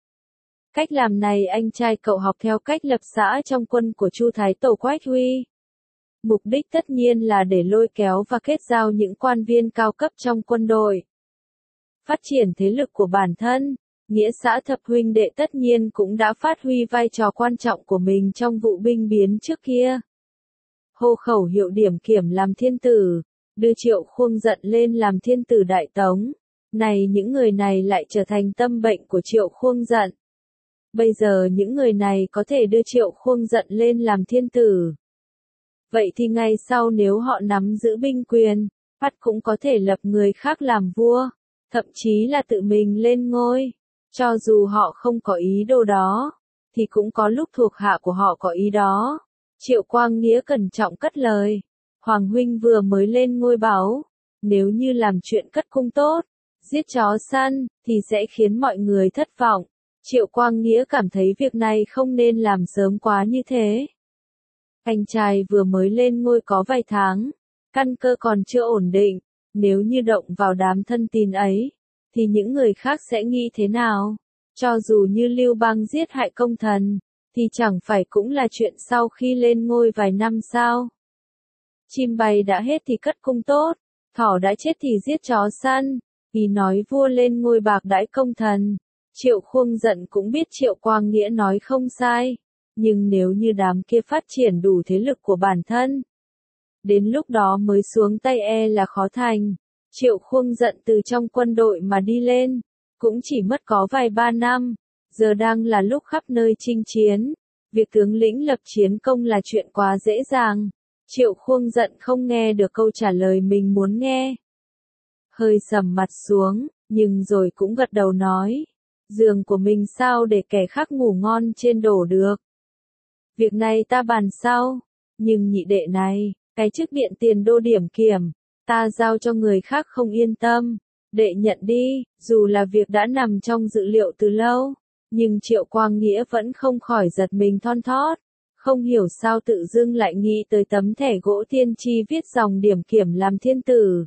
Cách làm này anh trai cậu học theo cách lập xã trong quân của Chu Thái Tổ Quách Huy. Mục đích tất nhiên là để lôi kéo và kết giao những quan viên cao cấp trong quân đội. Phát triển thế lực của bản thân, nghĩa xã thập huynh đệ tất nhiên cũng đã phát huy vai trò quan trọng của mình trong vụ binh biến trước kia. Hô khẩu hiệu điểm kiểm làm thiên tử, đưa Triệu Khuông giận lên làm thiên tử Đại Tống. Này những người này lại trở thành tâm bệnh của Triệu Khuông giận. Bây giờ những người này có thể đưa Triệu Khuông giận lên làm thiên tử. Vậy thì ngày sau nếu họ nắm giữ binh quyền, bắt cũng có thể lập người khác làm vua, thậm chí là tự mình lên ngôi. Cho dù họ không có ý đồ đó, thì cũng có lúc thuộc hạ của họ có ý đó. Triệu Quang Nghĩa cẩn trọng cất lời. Hoàng huynh vừa mới lên ngôi báu, nếu như làm chuyện cất cung tốt, giết chó săn, thì sẽ khiến mọi người thất vọng. Triệu Quang Nghĩa cảm thấy việc này không nên làm sớm quá như thế. Anh trai vừa mới lên ngôi có vài tháng, căn cơ còn chưa ổn định, nếu như động vào đám thân tín ấy, thì những người khác sẽ nghĩ thế nào? Cho dù như Lưu Bang giết hại công thần, thì chẳng phải cũng là chuyện sau khi lên ngôi vài năm sao? Chim bay đã hết thì cất cung tốt, thỏ đã chết thì giết chó săn, vì nói vua lên ngôi bạc đãi công thần. Triệu Khuông giận cũng biết Triệu Quang Nghĩa nói không sai, nhưng nếu như đám kia phát triển đủ thế lực của bản thân, đến lúc đó mới xuống tay e là khó thành. Triệu Khuông giận từ trong quân đội mà đi lên, cũng chỉ mất có vài ba năm, giờ đang là lúc khắp nơi chinh chiến. Việc tướng lĩnh lập chiến công là chuyện quá dễ dàng. Triệu Khuông giận không nghe được câu trả lời mình muốn nghe. Hơi sầm mặt xuống, nhưng rồi cũng gật đầu nói. Giường của mình sao để kẻ khác ngủ ngon trên đổ được. Việc này ta bàn sau, nhưng nhị đệ này, cái chức điện tiền đô điểm kiểm, ta giao cho người khác không yên tâm. Đệ nhận đi, dù là việc đã nằm trong dự liệu từ lâu, nhưng Triệu Quang Nghĩa vẫn không khỏi giật mình thon thót. Không hiểu sao tự dưng lại nghĩ tới tấm thẻ gỗ tiên tri viết dòng điểm kiểm làm thiên tử.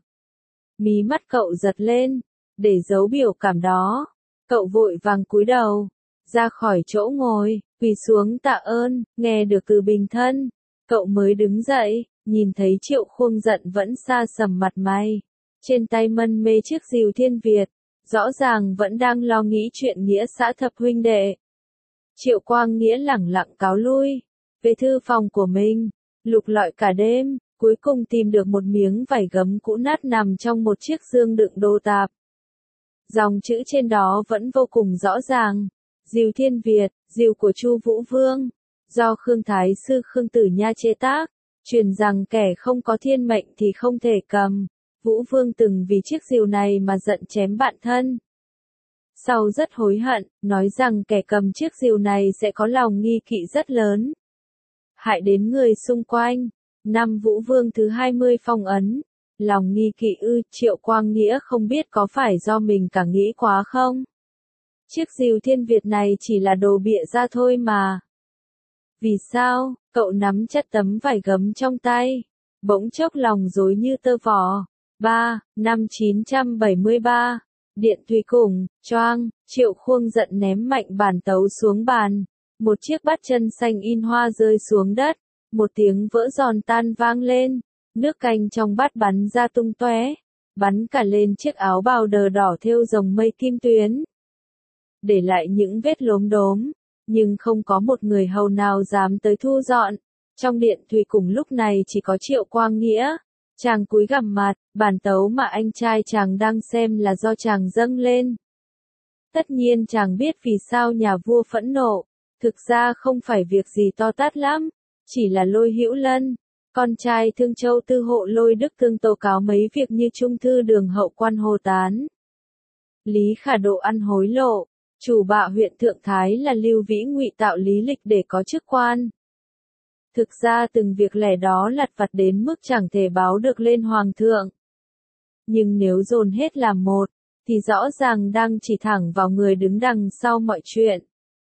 Mí mắt cậu giật lên, để giấu biểu cảm đó. Cậu vội vàng cúi đầu, ra khỏi chỗ ngồi, quỳ xuống tạ ơn, nghe được từ bình thân. Cậu mới đứng dậy, nhìn thấy Triệu Khuông giận vẫn xa sầm mặt mày. trên tay mân mê chiếc rìu thiên Việt, rõ ràng vẫn đang lo nghĩ chuyện nghĩa xã thập huynh đệ. Triệu Quang Nghĩa lẳng lặng cáo lui, về thư phòng của mình, lục lọi cả đêm, cuối cùng tìm được một miếng vải gấm cũ nát nằm trong một chiếc dương đựng đồ tạp. Dòng chữ trên đó vẫn vô cùng rõ ràng, rìu thiên Việt, rìu của Chu Vũ Vương, do Khương Thái Sư Khương Tử Nha chế tác, truyền rằng kẻ không có thiên mệnh thì không thể cầm. Vũ Vương từng vì chiếc rìu này mà giận chém bạn thân. Sau rất hối hận, nói rằng kẻ cầm chiếc rìu này sẽ có lòng nghi kỵ rất lớn, hại đến người xung quanh. Năm Vũ Vương thứ hai mươi phong ấn, lòng nghi kỵ ư? Triệu Quang Nghĩa không biết có phải do mình cả nghĩ quá không? Chiếc rìu thiên Việt này chỉ là đồ bịa ra thôi mà. Vì sao? Cậu nắm chặt tấm vải gấm trong tay, bỗng chốc lòng rối như tơ vò. ba. Năm chín trăm bảy mươi ba, Điện Thủy Cùng, choang, Triệu Khuông giận ném mạnh bản tấu xuống bàn. Một chiếc bát chân xanh in hoa rơi xuống đất, một tiếng vỡ giòn tan vang lên, nước canh trong bát bắn ra tung tóe, bắn cả lên chiếc áo bào đờ đỏ thêu rồng mây kim tuyến, để lại những vết lốm đốm, nhưng không có một người hầu nào dám tới thu dọn. Trong Điện Thủy Cùng lúc này chỉ có Triệu Quang Nghĩa. Chàng cúi gằm mặt, bản tấu mà anh trai chàng đang xem là do chàng dâng lên. Tất nhiên chàng biết vì sao nhà vua phẫn nộ, thực ra không phải việc gì to tát lắm, chỉ là Lôi Hữu Lân, con trai Thương Châu Tư Hộ Lôi Đức Thương tố cáo mấy việc như trung thư đường hậu quan Hồ Tán, Lý Khả Độ ăn hối lộ, chủ bạ huyện Thượng Thái là Lưu Vĩ ngụy tạo lý lịch để có chức quan. Thực ra từng việc lẻ đó lặt vặt đến mức chẳng thể báo được lên hoàng thượng. Nhưng nếu dồn hết làm một, thì rõ ràng đang chỉ thẳng vào người đứng đằng sau mọi chuyện.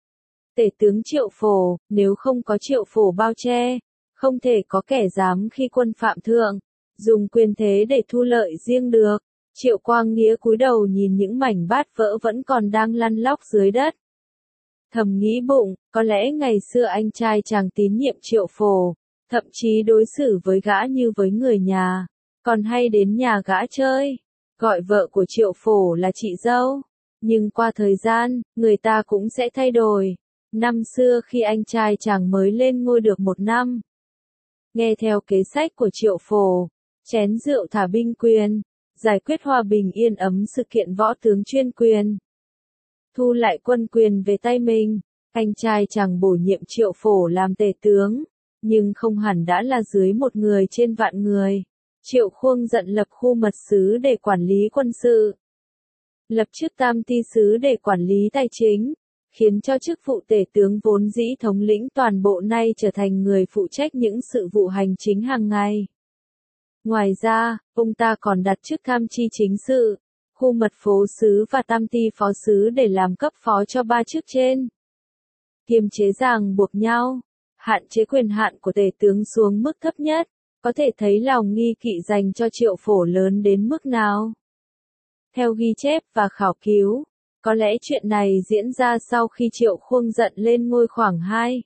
Tể tướng Triệu Phổ, nếu không có Triệu Phổ bao che, không thể có kẻ dám khi quân phạm thượng, dùng quyền thế để thu lợi riêng được. Triệu Quang Nghĩa cúi đầu nhìn những mảnh bát vỡ vẫn còn đang lăn lóc dưới đất. Thầm nghĩ bụng, có lẽ ngày xưa anh trai chàng tín nhiệm Triệu Phổ, thậm chí đối xử với gã như với người nhà, còn hay đến nhà gã chơi, gọi vợ của Triệu Phổ là chị dâu. Nhưng qua thời gian, người ta cũng sẽ thay đổi. Năm xưa khi anh trai chàng mới lên ngôi được một năm, nghe theo kế sách của Triệu Phổ, chén rượu thả binh quyền, giải quyết hòa bình yên ấm sự kiện võ tướng chuyên quyền, thu lại quân quyền về tay mình, anh trai chàng bổ nhiệm Triệu Phổ làm tể tướng, nhưng không hẳn đã là dưới một người trên vạn người. Triệu Khuông giận lập khu mật sứ để quản lý quân sự, lập chức tam ty sứ để quản lý tài chính, khiến cho chức vụ tể tướng vốn dĩ thống lĩnh toàn bộ nay trở thành người phụ trách những sự vụ hành chính hàng ngày. Ngoài ra, ông ta còn đặt chức tham tri chính sự, khu mật phố sứ và tam ty phó sứ để làm cấp phó cho ba chức trên. Kiềm chế ràng buộc nhau, hạn chế quyền hạn của tể tướng xuống mức thấp nhất, có thể thấy lòng nghi kỵ dành cho Triệu Phổ lớn đến mức nào. Theo ghi chép và khảo cứu, có lẽ chuyện này diễn ra sau khi Triệu Khuông giận lên ngôi khoảng hai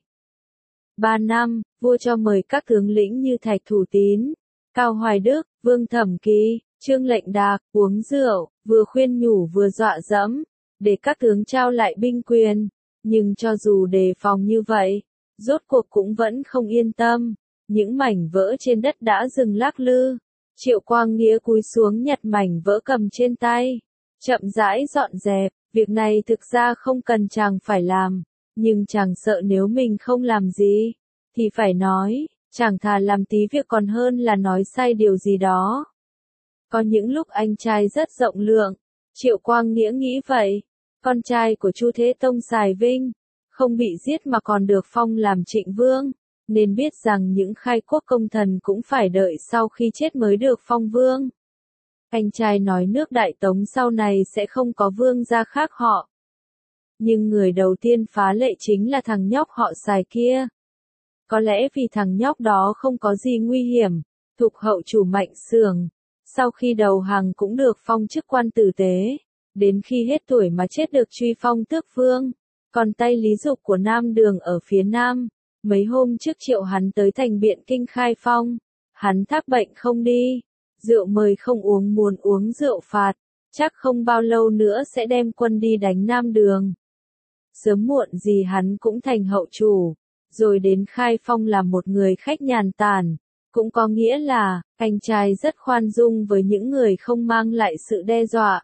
ba năm, vua cho mời các tướng lĩnh như Thạch Thủ Tín, Cao Hoài Đức, Vương Thẩm Kỳ, Trương Lệnh Đạc uống rượu, vừa khuyên nhủ vừa dọa dẫm, để các tướng trao lại binh quyền. Nhưng cho dù đề phòng như vậy, rốt cuộc cũng vẫn không yên tâm. Những mảnh vỡ trên đất đã dừng lắc lư. Triệu Quang Nghĩa cúi xuống nhặt mảnh vỡ cầm trên tay, chậm rãi dọn dẹp. Việc này thực ra không cần chàng phải làm, nhưng chàng sợ nếu mình không làm gì, thì phải nói, chàng thà làm tí việc còn hơn là nói sai điều gì đó. Có những lúc anh trai rất rộng lượng, Triệu Quang Nghĩa nghĩ vậy. Con trai của Chu Thế Tông Sài Vinh, không bị giết mà còn được phong làm Trịnh Vương, nên biết rằng những khai quốc công thần cũng phải đợi sau khi chết mới được phong vương. Anh trai nói nước Đại Tống sau này sẽ không có vương gia khác họ. Nhưng người đầu tiên phá lệ chính là thằng nhóc họ Sài kia. Có lẽ vì thằng nhóc đó không có gì nguy hiểm, thục hậu chủ Mạnh Xưởng, sau khi đầu hàng cũng được phong chức quan tử tế, đến khi hết tuổi mà chết được truy phong tước vương. Còn tay Lý Dục của Nam Đường ở phía Nam, mấy hôm trước triệu hắn tới thành Biện Kinh khai phong, hắn thác bệnh không đi, Rượu mời không uống muốn uống rượu phạt, chắc không bao lâu nữa sẽ đem quân đi đánh Nam Đường. Sớm muộn gì hắn cũng thành hậu chủ, rồi đến Khai Phong làm một người khách nhàn tản, cũng có nghĩa là, anh trai rất khoan dung với những người không mang lại sự đe dọa.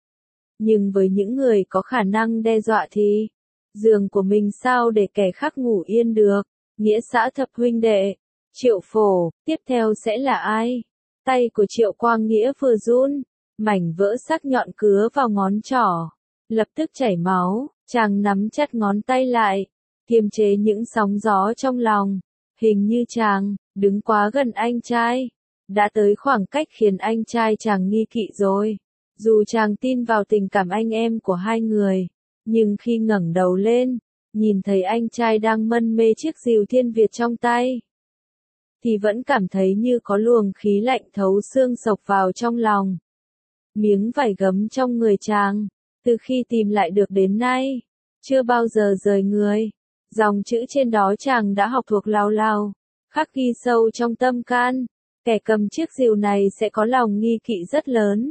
Nhưng với những người có khả năng đe dọa thì, giường của mình sao để kẻ khác ngủ yên được, Nghĩa xã thập huynh đệ, Triệu Phổ, tiếp theo sẽ là ai? Tay của Triệu Quang Nghĩa vừa run, mảnh vỡ sắc nhọn cứa vào ngón trỏ, lập tức chảy máu, chàng nắm chặt ngón tay lại, kiềm chế những sóng gió trong lòng, hình như chàng, đứng quá gần anh trai, đã tới khoảng cách khiến anh trai chàng nghi kỵ rồi. Dù chàng tin vào tình cảm anh em của hai người, nhưng khi ngẩng đầu lên, nhìn thấy anh trai đang mân mê chiếc rìu thiên Việt trong tay, thì vẫn cảm thấy như có luồng khí lạnh thấu xương xộc vào trong lòng. Miếng vải gấm trong người chàng, từ khi tìm lại được đến nay, chưa bao giờ rời người. Dòng chữ trên đó chàng đã học thuộc lao lao, khắc ghi sâu trong tâm can, kẻ cầm chiếc rìu này sẽ có lòng nghi kỵ rất lớn.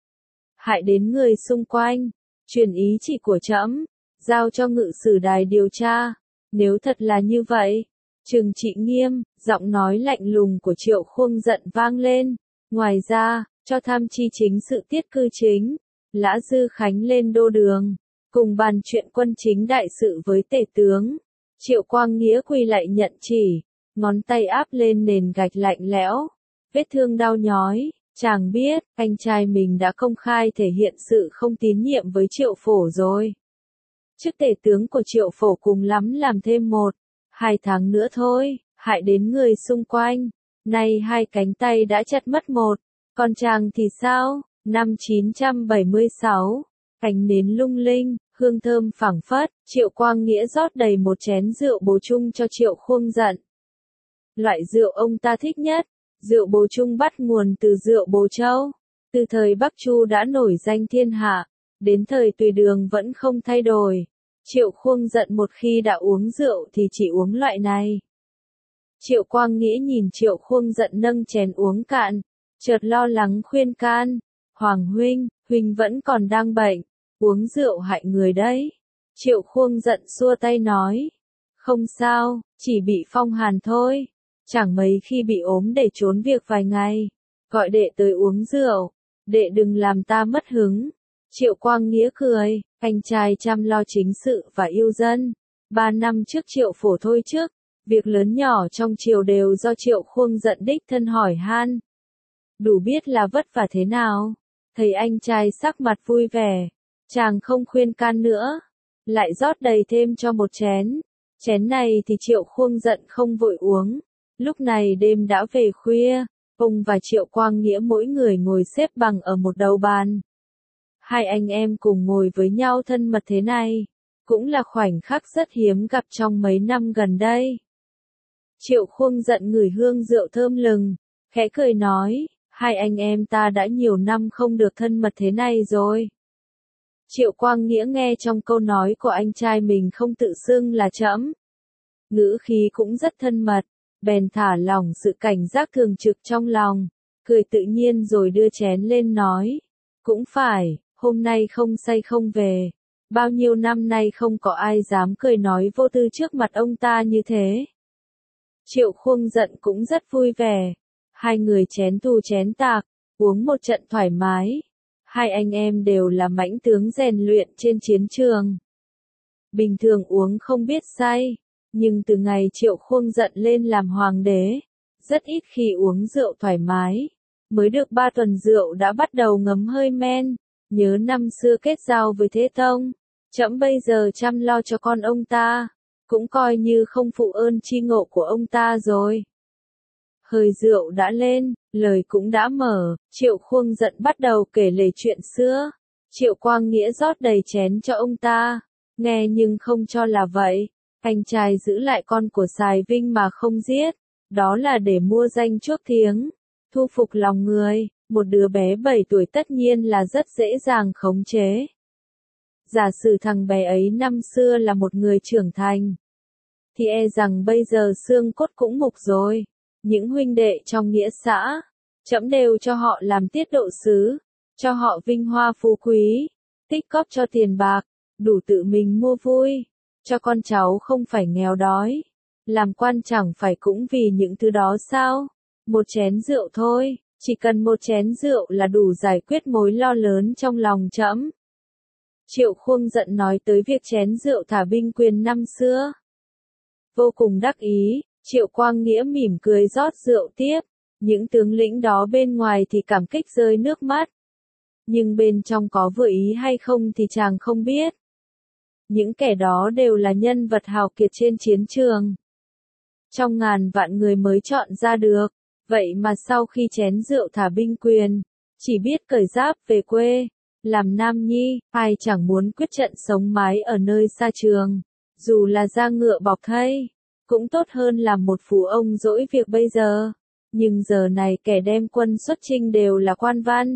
Hại đến người xung quanh, truyền ý chỉ của trẫm, giao cho ngự sử đài điều tra, nếu thật là như vậy, trừng trị nghiêm, giọng nói lạnh lùng của Triệu Khuông giận vang lên, ngoài ra, cho tham chi chính sự tiết cư chính, Lã Dư Khánh lên đô đường, cùng bàn chuyện quân chính đại sự với tể tướng. Triệu Quang Nghĩa quỳ lại nhận chỉ, ngón tay áp lên nền gạch lạnh lẽo, vết thương đau nhói, chàng biết, anh trai mình đã công khai thể hiện sự không tín nhiệm với Triệu Phổ rồi. Chức tể tướng của Triệu Phổ cùng lắm làm thêm một, hai tháng nữa thôi, hại đến người xung quanh, nay hai cánh tay đã chặt mất một, còn chàng thì sao? Năm chín trăm bảy mươi sáu, ánh nến lung linh, hương thơm phảng phất, Triệu Quang Nghĩa rót đầy một chén rượu bồ chung cho Triệu Khuông giận. Loại rượu ông ta thích nhất, rượu bồ chung bắt nguồn từ rượu Bồ Châu, từ thời Bắc Chu đã nổi danh thiên hạ, đến thời Tùy Đường vẫn không thay đổi. Triệu Khuông giận một khi đã uống rượu thì chỉ uống loại này. Triệu Quang Nghĩa nhìn Triệu Khuông giận nâng chén uống cạn, chợt lo lắng khuyên can, Hoàng huynh, huynh vẫn còn đang bệnh, uống rượu hại người đấy. Triệu Khuông giận xua tay nói, không sao, chỉ bị phong hàn thôi, chẳng mấy khi bị ốm để trốn việc vài ngày, gọi đệ tới uống rượu, đệ đừng làm ta mất hứng. Triệu Quang Nghĩa cười, anh trai chăm lo chính sự và yêu dân, ba năm trước Triệu Phổ thôi trước, việc lớn nhỏ trong triều đều do Triệu Khuông giận đích thân hỏi han. Đủ biết là vất vả thế nào. Thấy anh trai sắc mặt vui vẻ, chàng không khuyên can nữa, lại rót đầy thêm cho một chén. Chén này thì Triệu Khuông giận không vội uống. Lúc này đêm đã về khuya, ông và Triệu Quang Nghĩa mỗi người ngồi xếp bằng ở một đầu bàn. Hai anh em cùng ngồi với nhau thân mật thế này, cũng là khoảnh khắc rất hiếm gặp trong mấy năm gần đây. Triệu Khuông giận ngửi hương rượu thơm lừng, khẽ cười nói, hai anh em ta đã nhiều năm không được thân mật thế này rồi. Triệu Quang Nghĩa nghe trong câu nói của anh trai mình không tự xưng là trẫm, ngữ khí cũng rất thân mật, bèn thả lỏng sự cảnh giác thường trực trong lòng, cười tự nhiên rồi đưa chén lên nói, cũng phải, hôm nay không say không về, bao nhiêu năm nay không có ai dám cười nói vô tư trước mặt ông ta như thế. Triệu Khuông giận cũng rất vui vẻ, hai người chén tu chén tạc, uống một trận thoải mái. Hai anh em đều là mãnh tướng rèn luyện trên chiến trường. Bình thường uống không biết say, nhưng từ ngày Triệu Khuông giận lên làm hoàng đế, rất ít khi uống rượu thoải mái. Mới được ba tuần rượu đã bắt đầu ngấm hơi men, nhớ năm xưa kết giao với Thế Tông, trẫm bây giờ chăm lo cho con ông ta, cũng coi như không phụ ơn chi ngộ của ông ta rồi. Hơi rượu đã lên, lời cũng đã mở, Triệu Khuông giận bắt đầu kể lể chuyện xưa. Triệu Quang Nghĩa rót đầy chén cho ông ta, nghe nhưng không cho là vậy. Anh trai giữ lại con của Sài Vinh mà không giết, đó là để mua danh chuốc tiếng, thu phục lòng người, một đứa bé bảy tuổi tất nhiên là rất dễ dàng khống chế. Giả sử thằng bé ấy năm xưa là một người trưởng thành, thì e rằng bây giờ xương cốt cũng mục rồi. Những huynh đệ trong nghĩa xã, trẫm đều cho họ làm tiết độ sứ, cho họ vinh hoa phú quý, tích góp cho tiền bạc, đủ tự mình mua vui, cho con cháu không phải nghèo đói. Làm quan chẳng phải cũng vì những thứ đó sao? Một chén rượu thôi, chỉ cần một chén rượu là đủ giải quyết mối lo lớn trong lòng trẫm. Triệu Khuông giận nói tới việc chén rượu thả binh quyền năm xưa. Vô cùng đắc ý, Triệu Quang Nghĩa mỉm cười rót rượu tiếp, những tướng lĩnh đó bên ngoài thì cảm kích rơi nước mắt. Nhưng bên trong có vừa ý hay không thì chàng không biết. Những kẻ đó đều là nhân vật hào kiệt trên chiến trường. Trong ngàn vạn người mới chọn ra được, vậy mà sau khi chén rượu thả binh quyền, chỉ biết cởi giáp về quê, làm nam nhi, ai chẳng muốn quyết trận sống mái ở nơi xa trường, dù là ra ngựa bọc thây, cũng tốt hơn làm một phú ông dỗi việc bây giờ. Nhưng giờ này kẻ đem quân xuất chinh đều là quan văn.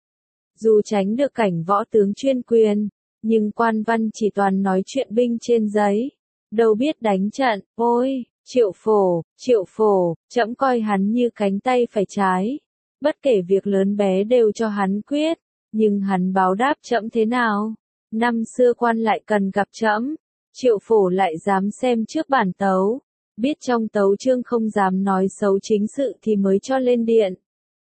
Dù tránh được cảnh võ tướng chuyên quyền, nhưng quan văn chỉ toàn nói chuyện binh trên giấy, đâu biết đánh trận. Ôi, Triệu Phổ, Triệu Phổ, trẫm coi hắn như cánh tay phải trái, bất kể việc lớn bé đều cho hắn quyết, nhưng hắn báo đáp trẫm thế nào? Năm xưa quan lại cần gặp trẫm, Triệu Phổ lại dám xem trước bản tấu, biết trong tấu chương không dám nói xấu chính sự thì mới cho lên điện.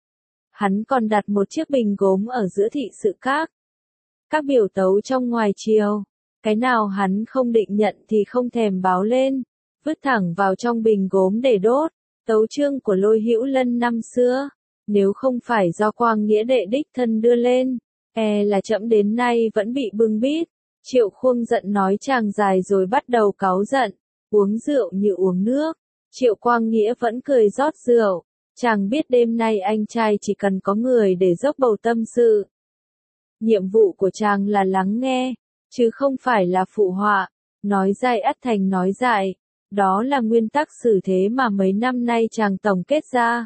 Hắn còn đặt một chiếc bình gốm ở giữa thị sự các. Các biểu tấu trong ngoài triều, cái nào hắn không định nhận thì không thèm báo lên, vứt thẳng vào trong bình gốm để đốt. Tấu chương của Lôi Hữu Lân năm xưa, nếu không phải do Quang Nghĩa đệ đích thân đưa lên, e là trẫm đến nay vẫn bị bưng bít. Triệu Khuông giận nói chàng dài rồi bắt đầu cáu giận, uống rượu như uống nước. Triệu Quang Nghĩa vẫn cười rót rượu, chàng biết đêm nay anh trai chỉ cần có người để dốc bầu tâm sự. Nhiệm vụ của chàng là lắng nghe, chứ không phải là phụ họa, nói dại ắt thành nói dại. Đó là nguyên tắc xử thế mà mấy năm nay chàng tổng kết ra.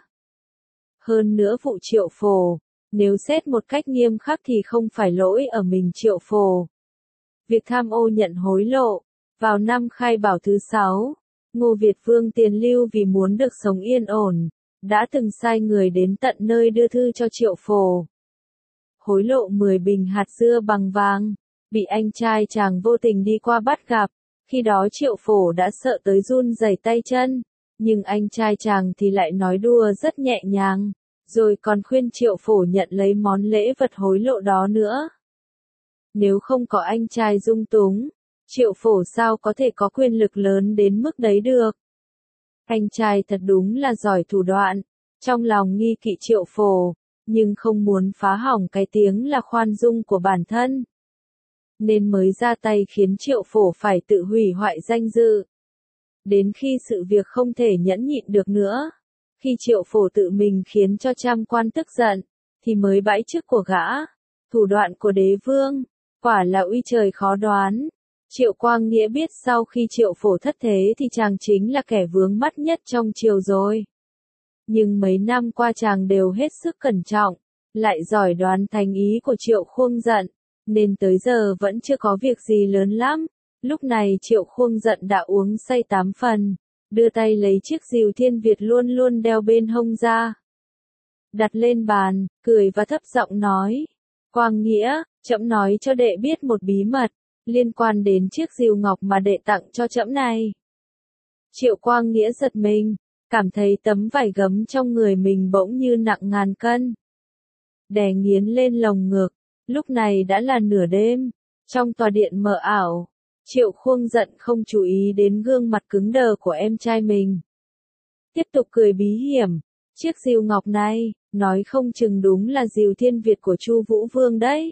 Hơn nữa vụ Triệu Phổ, nếu xét một cách nghiêm khắc thì không phải lỗi ở mình Triệu Phổ. Việc tham ô nhận hối lộ, vào năm Khai Bảo thứ sáu, Ngô Việt Vương Tiền Lưu vì muốn được sống yên ổn, đã từng sai người đến tận nơi đưa thư cho Triệu Phổ. Hối lộ mười bình hạt dưa bằng vàng, bị anh trai chàng vô tình đi qua bắt gặp. Khi đó Triệu Phổ đã sợ tới run rẩy tay chân, nhưng anh trai chàng thì lại nói đùa rất nhẹ nhàng, rồi còn khuyên Triệu Phổ nhận lấy món lễ vật hối lộ đó nữa. Nếu không có anh trai dung túng, Triệu Phổ sao có thể có quyền lực lớn đến mức đấy được. Anh trai thật đúng là giỏi thủ đoạn, trong lòng nghi kỵ Triệu Phổ, nhưng không muốn phá hỏng cái tiếng là khoan dung của bản thân, nên mới ra tay khiến Triệu Phổ phải tự hủy hoại danh dự. Đến khi sự việc không thể nhẫn nhịn được nữa, khi Triệu Phổ tự mình khiến cho trăm quan tức giận, thì mới bãi chức của gã. Thủ đoạn của đế vương, quả là uy trời khó đoán. Triệu Quang Nghĩa biết sau khi Triệu Phổ thất thế thì chàng chính là kẻ vướng mắt nhất trong triều rồi. Nhưng mấy năm qua chàng đều hết sức cẩn trọng, lại giỏi đoán thành ý của Triệu Khuông giận, nên tới giờ vẫn chưa có việc gì lớn lắm. Lúc này Triệu Khuông giận đã uống say tám phần, đưa tay lấy chiếc rìu thiên Việt luôn luôn đeo bên hông ra. Đặt lên bàn, cười và thấp giọng nói, Quang Nghĩa, trẫm nói cho đệ biết một bí mật, liên quan đến chiếc rìu ngọc mà đệ tặng cho trẫm này. Triệu Quang Nghĩa giật mình, cảm thấy tấm vải gấm trong người mình bỗng như nặng ngàn cân. Đè nghiến lên lồng ngực, lúc này đã là nửa đêm, trong tòa điện mờ ảo. Triệu Khuông giận không chú ý đến gương mặt cứng đờ của em trai mình. Tiếp tục cười bí hiểm, chiếc rìu ngọc này, nói không chừng đúng là rìu thiên Việt của Chu Vũ Vương đấy.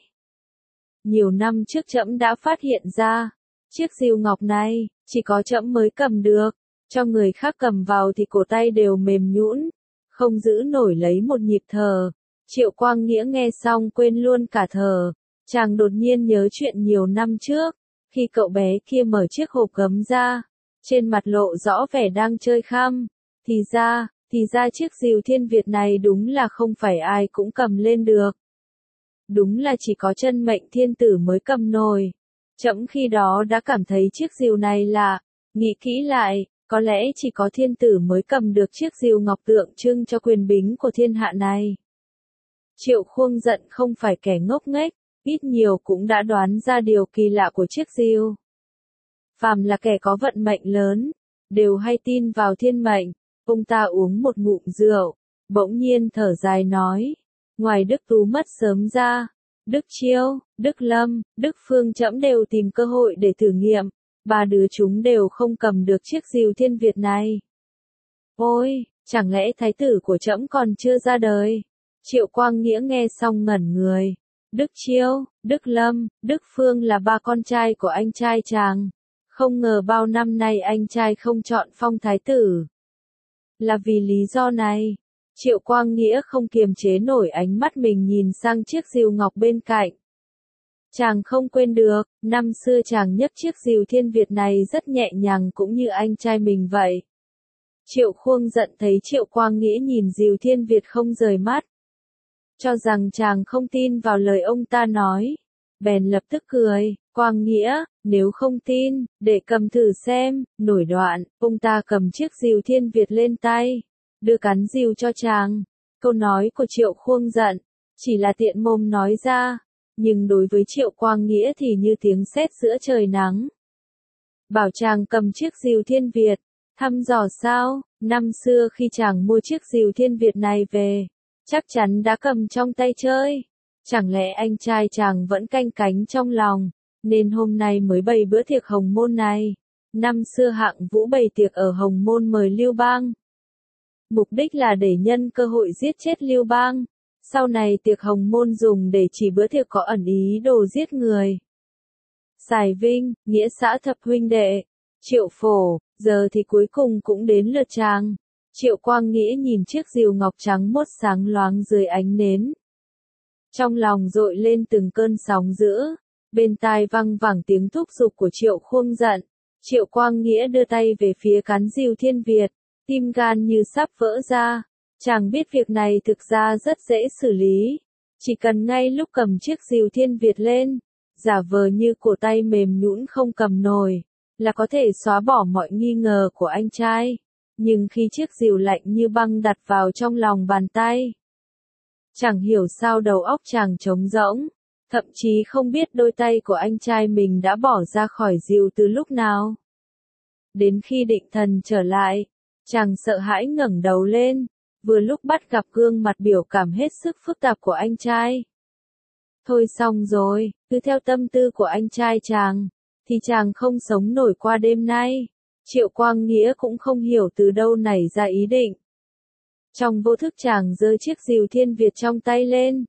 Nhiều năm trước trẫm đã phát hiện ra, chiếc rìu ngọc này, chỉ có trẫm mới cầm được, cho người khác cầm vào thì cổ tay đều mềm nhũn, không giữ nổi lấy một nhịp thở. Triệu Quang Nghĩa nghe xong quên luôn cả thở, chàng đột nhiên nhớ chuyện nhiều năm trước. Khi cậu bé kia mở chiếc hộp gấm ra, trên mặt lộ rõ vẻ đang chơi khăm, thì ra, thì ra chiếc rìu thiên Việt này đúng là không phải ai cũng cầm lên được. Đúng là chỉ có chân mệnh thiên tử mới cầm nổi. Trẫm khi đó đã cảm thấy chiếc rìu này lạ, nghĩ kỹ lại, Có lẽ chỉ có thiên tử mới cầm được chiếc diều ngọc tượng trưng cho quyền bính của thiên hạ này. Triệu Khuông giận không phải kẻ ngốc nghếch, ít nhiều cũng đã đoán ra điều kỳ lạ của chiếc diều. Phàm là kẻ có vận mệnh lớn, đều hay tin vào thiên mệnh. Ông ta uống một ngụm rượu, bỗng nhiên thở dài nói, ngoài Đức Tú mất sớm ra, Đức Chiêu, Đức Lâm, Đức Phương trẫm đều tìm cơ hội để thử nghiệm, ba đứa chúng đều không cầm được chiếc diều thiên Việt này. Ôi, chẳng lẽ thái tử của trẫm còn chưa ra đời? Triệu Quang Nghĩa nghe xong ngẩn người. Đức Chiêu, Đức Lâm, Đức Phương là ba con trai của anh trai chàng. Không ngờ bao năm nay anh trai không chọn phong thái tử. Là vì lý do này. Triệu Quang Nghĩa không kiềm chế nổi ánh mắt mình nhìn sang chiếc diều ngọc bên cạnh. Chàng không quên được, năm xưa chàng nhấc chiếc diều thiên Việt này rất nhẹ nhàng cũng như anh trai mình vậy. Triệu Khuông giận thấy Triệu Quang Nghĩa nhìn diều thiên Việt không rời mắt. Cho rằng chàng không tin vào lời ông ta nói. Bèn lập tức cười, Quang Nghĩa, nếu không tin, để cầm thử xem, nổi đoạn, ông ta cầm chiếc diều thiên Việt lên tay, đưa cán diều cho chàng. Câu nói của Triệu Khuông giận, chỉ là tiện mồm nói ra, nhưng đối với Triệu Quang Nghĩa thì như tiếng sét giữa trời nắng. Bảo chàng cầm chiếc diều thiên Việt, thăm dò sao, năm xưa khi chàng mua chiếc diều thiên Việt này về, chắc chắn đã cầm trong tay chơi. Chẳng lẽ anh trai chàng vẫn canh cánh trong lòng, nên hôm nay mới bày bữa tiệc hồng môn này. Năm xưa Hạng Vũ bày tiệc ở Hồng Môn mời Lưu Bang. Mục đích là để nhân cơ hội giết chết Lưu Bang. Sau này tiệc Hồng Môn dùng để chỉ bữa tiệc có ẩn ý đồ giết người. Sài Vinh, nghĩa xã thập huynh đệ, Triệu Phổ, giờ thì cuối cùng cũng đến lượt chàng. Triệu Quang Nghĩa nhìn chiếc diều ngọc trắng mốt sáng loáng dưới ánh nến. Trong lòng dội lên từng cơn sóng dữ, bên tai văng vẳng tiếng thúc giục của Triệu Khuông giận. Triệu Quang Nghĩa đưa tay về phía cán diều thiên Việt, tim gan như sắp vỡ ra. Chàng biết việc này thực ra rất dễ xử lý, chỉ cần ngay lúc cầm chiếc diều thiên Việt lên, giả vờ như cổ tay mềm nhũn không cầm nổi, là có thể xóa bỏ mọi nghi ngờ của anh trai. Nhưng khi chiếc diều lạnh như băng đặt vào trong lòng bàn tay, chẳng hiểu sao đầu óc chàng trống rỗng, thậm chí không biết đôi tay của anh trai mình đã bỏ ra khỏi diều từ lúc nào. Đến khi định thần trở lại, chàng sợ hãi ngẩng đầu lên, vừa lúc bắt gặp gương mặt biểu cảm hết sức phức tạp của anh trai. Thôi xong rồi, cứ theo tâm tư của anh trai chàng, thì chàng không sống nổi qua đêm nay. Triệu Quang Nghĩa cũng không hiểu từ đâu nảy ra ý định. Trong vô thức chàng giơ chiếc diều thiên Việt trong tay lên,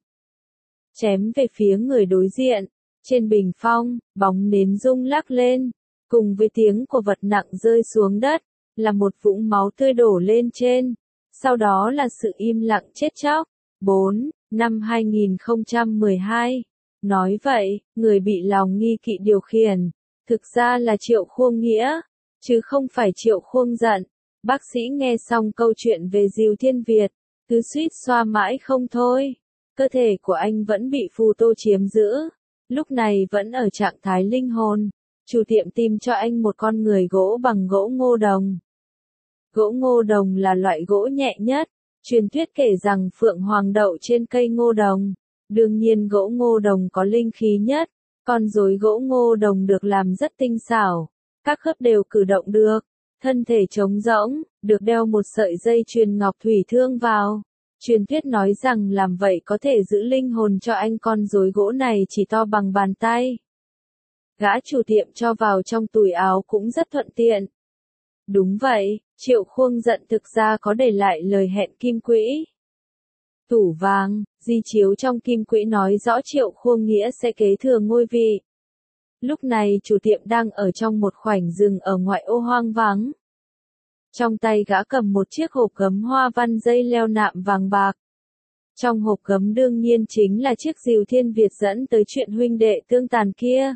chém về phía người đối diện. Trên bình phong, bóng nến rung lắc lên, cùng với tiếng của vật nặng rơi xuống đất, là một vũng máu tươi đổ lên trên. Sau đó là sự im lặng chết chóc. bốn. Năm hai nghìn không trăm mười hai. Nói vậy, người bị lòng nghi kỵ điều khiển, thực ra là Triệu Khuông Nghĩa, chứ không phải Triệu Khuông giận. Bác sĩ nghe xong câu chuyện về diều thiên Việt, cứ suýt xoa mãi không thôi. Cơ thể của anh vẫn bị phù tô chiếm giữ, lúc này vẫn ở trạng thái linh hồn. Chủ tiệm tìm cho anh một con người gỗ bằng gỗ ngô đồng. Gỗ ngô đồng là loại gỗ nhẹ nhất, truyền thuyết kể rằng phượng hoàng đậu trên cây ngô đồng. Đương nhiên gỗ ngô đồng có linh khí nhất, con rối gỗ ngô đồng được làm rất tinh xảo, các khớp đều cử động được, thân thể trống rỗng, được đeo một sợi dây chuyền ngọc thủy thương vào. Truyền thuyết nói rằng làm vậy có thể giữ linh hồn cho anh con rối gỗ này chỉ to bằng bàn tay. Gã chủ tiệm cho vào trong túi áo cũng rất thuận tiện. Đúng vậy, Triệu Khuông giận thực ra có để lại lời hẹn kim quỹ. Tủ vàng, di chiếu trong kim quỹ nói rõ Triệu Khuông Nghĩa sẽ kế thừa ngôi vị. Lúc này chủ tiệm đang ở trong một khoảnh rừng ở ngoại ô hoang vắng. Trong tay gã cầm một chiếc hộp gấm hoa văn dây leo nạm vàng bạc. Trong hộp gấm đương nhiên chính là chiếc diều thiên Việt dẫn tới chuyện huynh đệ tương tàn kia.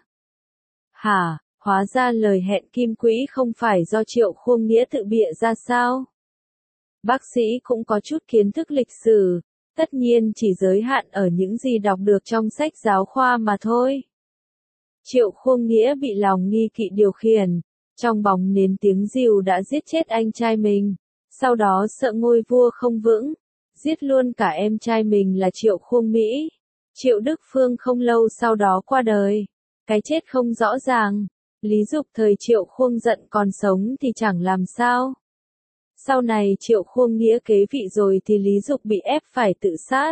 Hả, hóa ra lời hẹn kim quỹ không phải do Triệu Khuông Nghĩa tự bịa ra sao? Bác sĩ cũng có chút kiến thức lịch sử, tất nhiên chỉ giới hạn ở những gì đọc được trong sách giáo khoa mà thôi. Triệu Khuông Nghĩa bị lòng nghi kỵ điều khiển, Trong bóng nến tiếng rìu đã giết chết anh trai mình. Sau đó sợ ngôi vua không vững, giết luôn cả em trai mình là Triệu Khuông Mỹ. Triệu Đức Phương không lâu sau đó qua đời. Cái chết không rõ ràng. Lý Dục thời Triệu Khuông giận còn sống thì chẳng làm sao. Sau này Triệu Khuông Nghĩa kế vị rồi thì Lý Dục bị ép phải tự sát.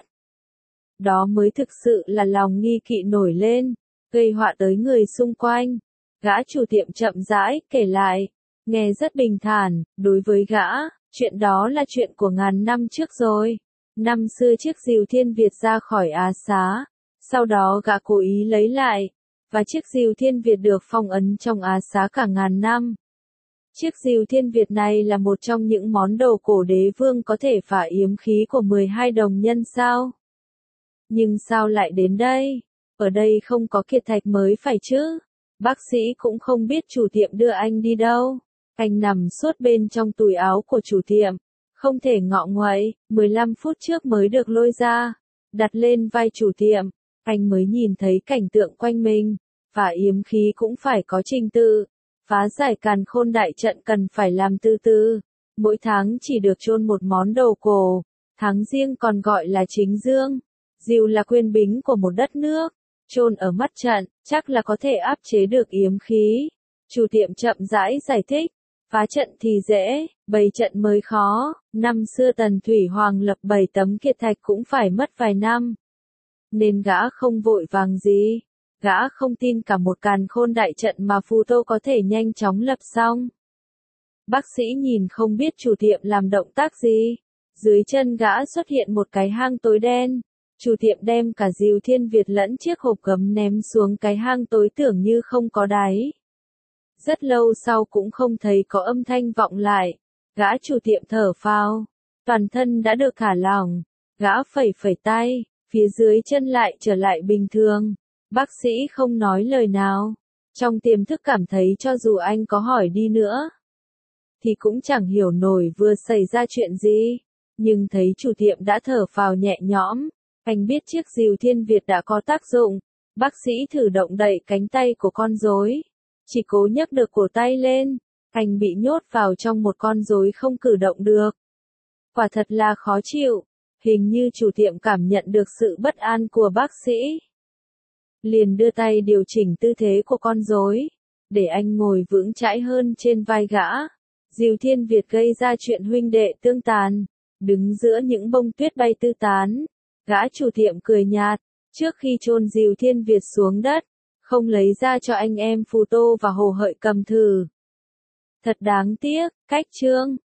Đó mới thực sự là lòng nghi kỵ nổi lên, gây họa tới người xung quanh. Gã chủ tiệm chậm rãi kể lại, nghe rất bình thản, đối với gã, chuyện đó là chuyện của ngàn năm trước rồi. Năm xưa chiếc diều Thiên Việt ra khỏi Á Xá, sau đó gã cố ý lấy lại, và chiếc diều Thiên Việt được phong ấn trong Á Xá cả ngàn năm. Chiếc diều Thiên Việt này là một trong những món đồ cổ đế vương có thể phả yếm khí của mười hai đồng nhân sao? Nhưng sao lại đến đây? Ở đây không có kiệt thạch mới phải chứ? Bác sĩ cũng không biết chủ tiệm đưa anh đi đâu. Anh nằm suốt bên trong túi áo của chủ tiệm, không thể ngọ nguậy, mười lăm phút trước mới được lôi ra, đặt lên vai chủ tiệm, anh mới nhìn thấy cảnh tượng quanh mình, và yếm khí cũng phải có trình tự, phá giải càn khôn đại trận cần phải làm từ từ, mỗi tháng chỉ được chôn một món đồ cổ, tháng riêng còn gọi là chính dương, diều là quyền bính của một đất nước, chôn ở mắt trận, chắc là có thể áp chế được yếm khí. Chủ tiệm chậm rãi giải thích. Phá trận thì dễ, bày trận mới khó, năm xưa Tần Thủy Hoàng lập bảy tấm kiệt thạch cũng phải mất vài năm. Nên gã không vội vàng gì, gã không tin cả một càn khôn đại trận mà Phù Tô có thể nhanh chóng lập xong. Bác sĩ nhìn không biết chủ tiệm làm động tác gì, dưới chân gã xuất hiện một cái hang tối đen, chủ tiệm đem cả diều Thiên Việt lẫn chiếc hộp gấm ném xuống cái hang tối tưởng như không có đáy. Rất lâu sau cũng không thấy có âm thanh vọng lại, gã chủ tiệm thở phào, toàn thân đã được thả lỏng, gã phẩy phẩy tay, phía dưới chân lại trở lại bình thường, bác sĩ không nói lời nào, trong tiềm thức cảm thấy cho dù anh có hỏi đi nữa, thì cũng chẳng hiểu nổi vừa xảy ra chuyện gì, nhưng thấy chủ tiệm đã thở phào nhẹ nhõm, anh biết chiếc diều Thiên Việt đã có tác dụng, bác sĩ thử động đậy cánh tay của con rối. Chỉ cố nhấc được cổ tay lên, anh bị nhốt vào trong một con rối không cử động được. Quả thật là khó chịu, hình như chủ tiệm cảm nhận được sự bất an của bác sĩ. Liền đưa tay điều chỉnh tư thế của con rối, để anh ngồi vững chãi hơn trên vai gã. Diều Thiên Việt gây ra chuyện huynh đệ tương tàn, đứng giữa những bông tuyết bay tứ tán. Gã chủ tiệm cười nhạt, trước khi chôn diều Thiên Việt xuống đất, không lấy ra cho anh em Phù Tô và Hồ Hợi cầm thử. Thật đáng tiếc, cách chương.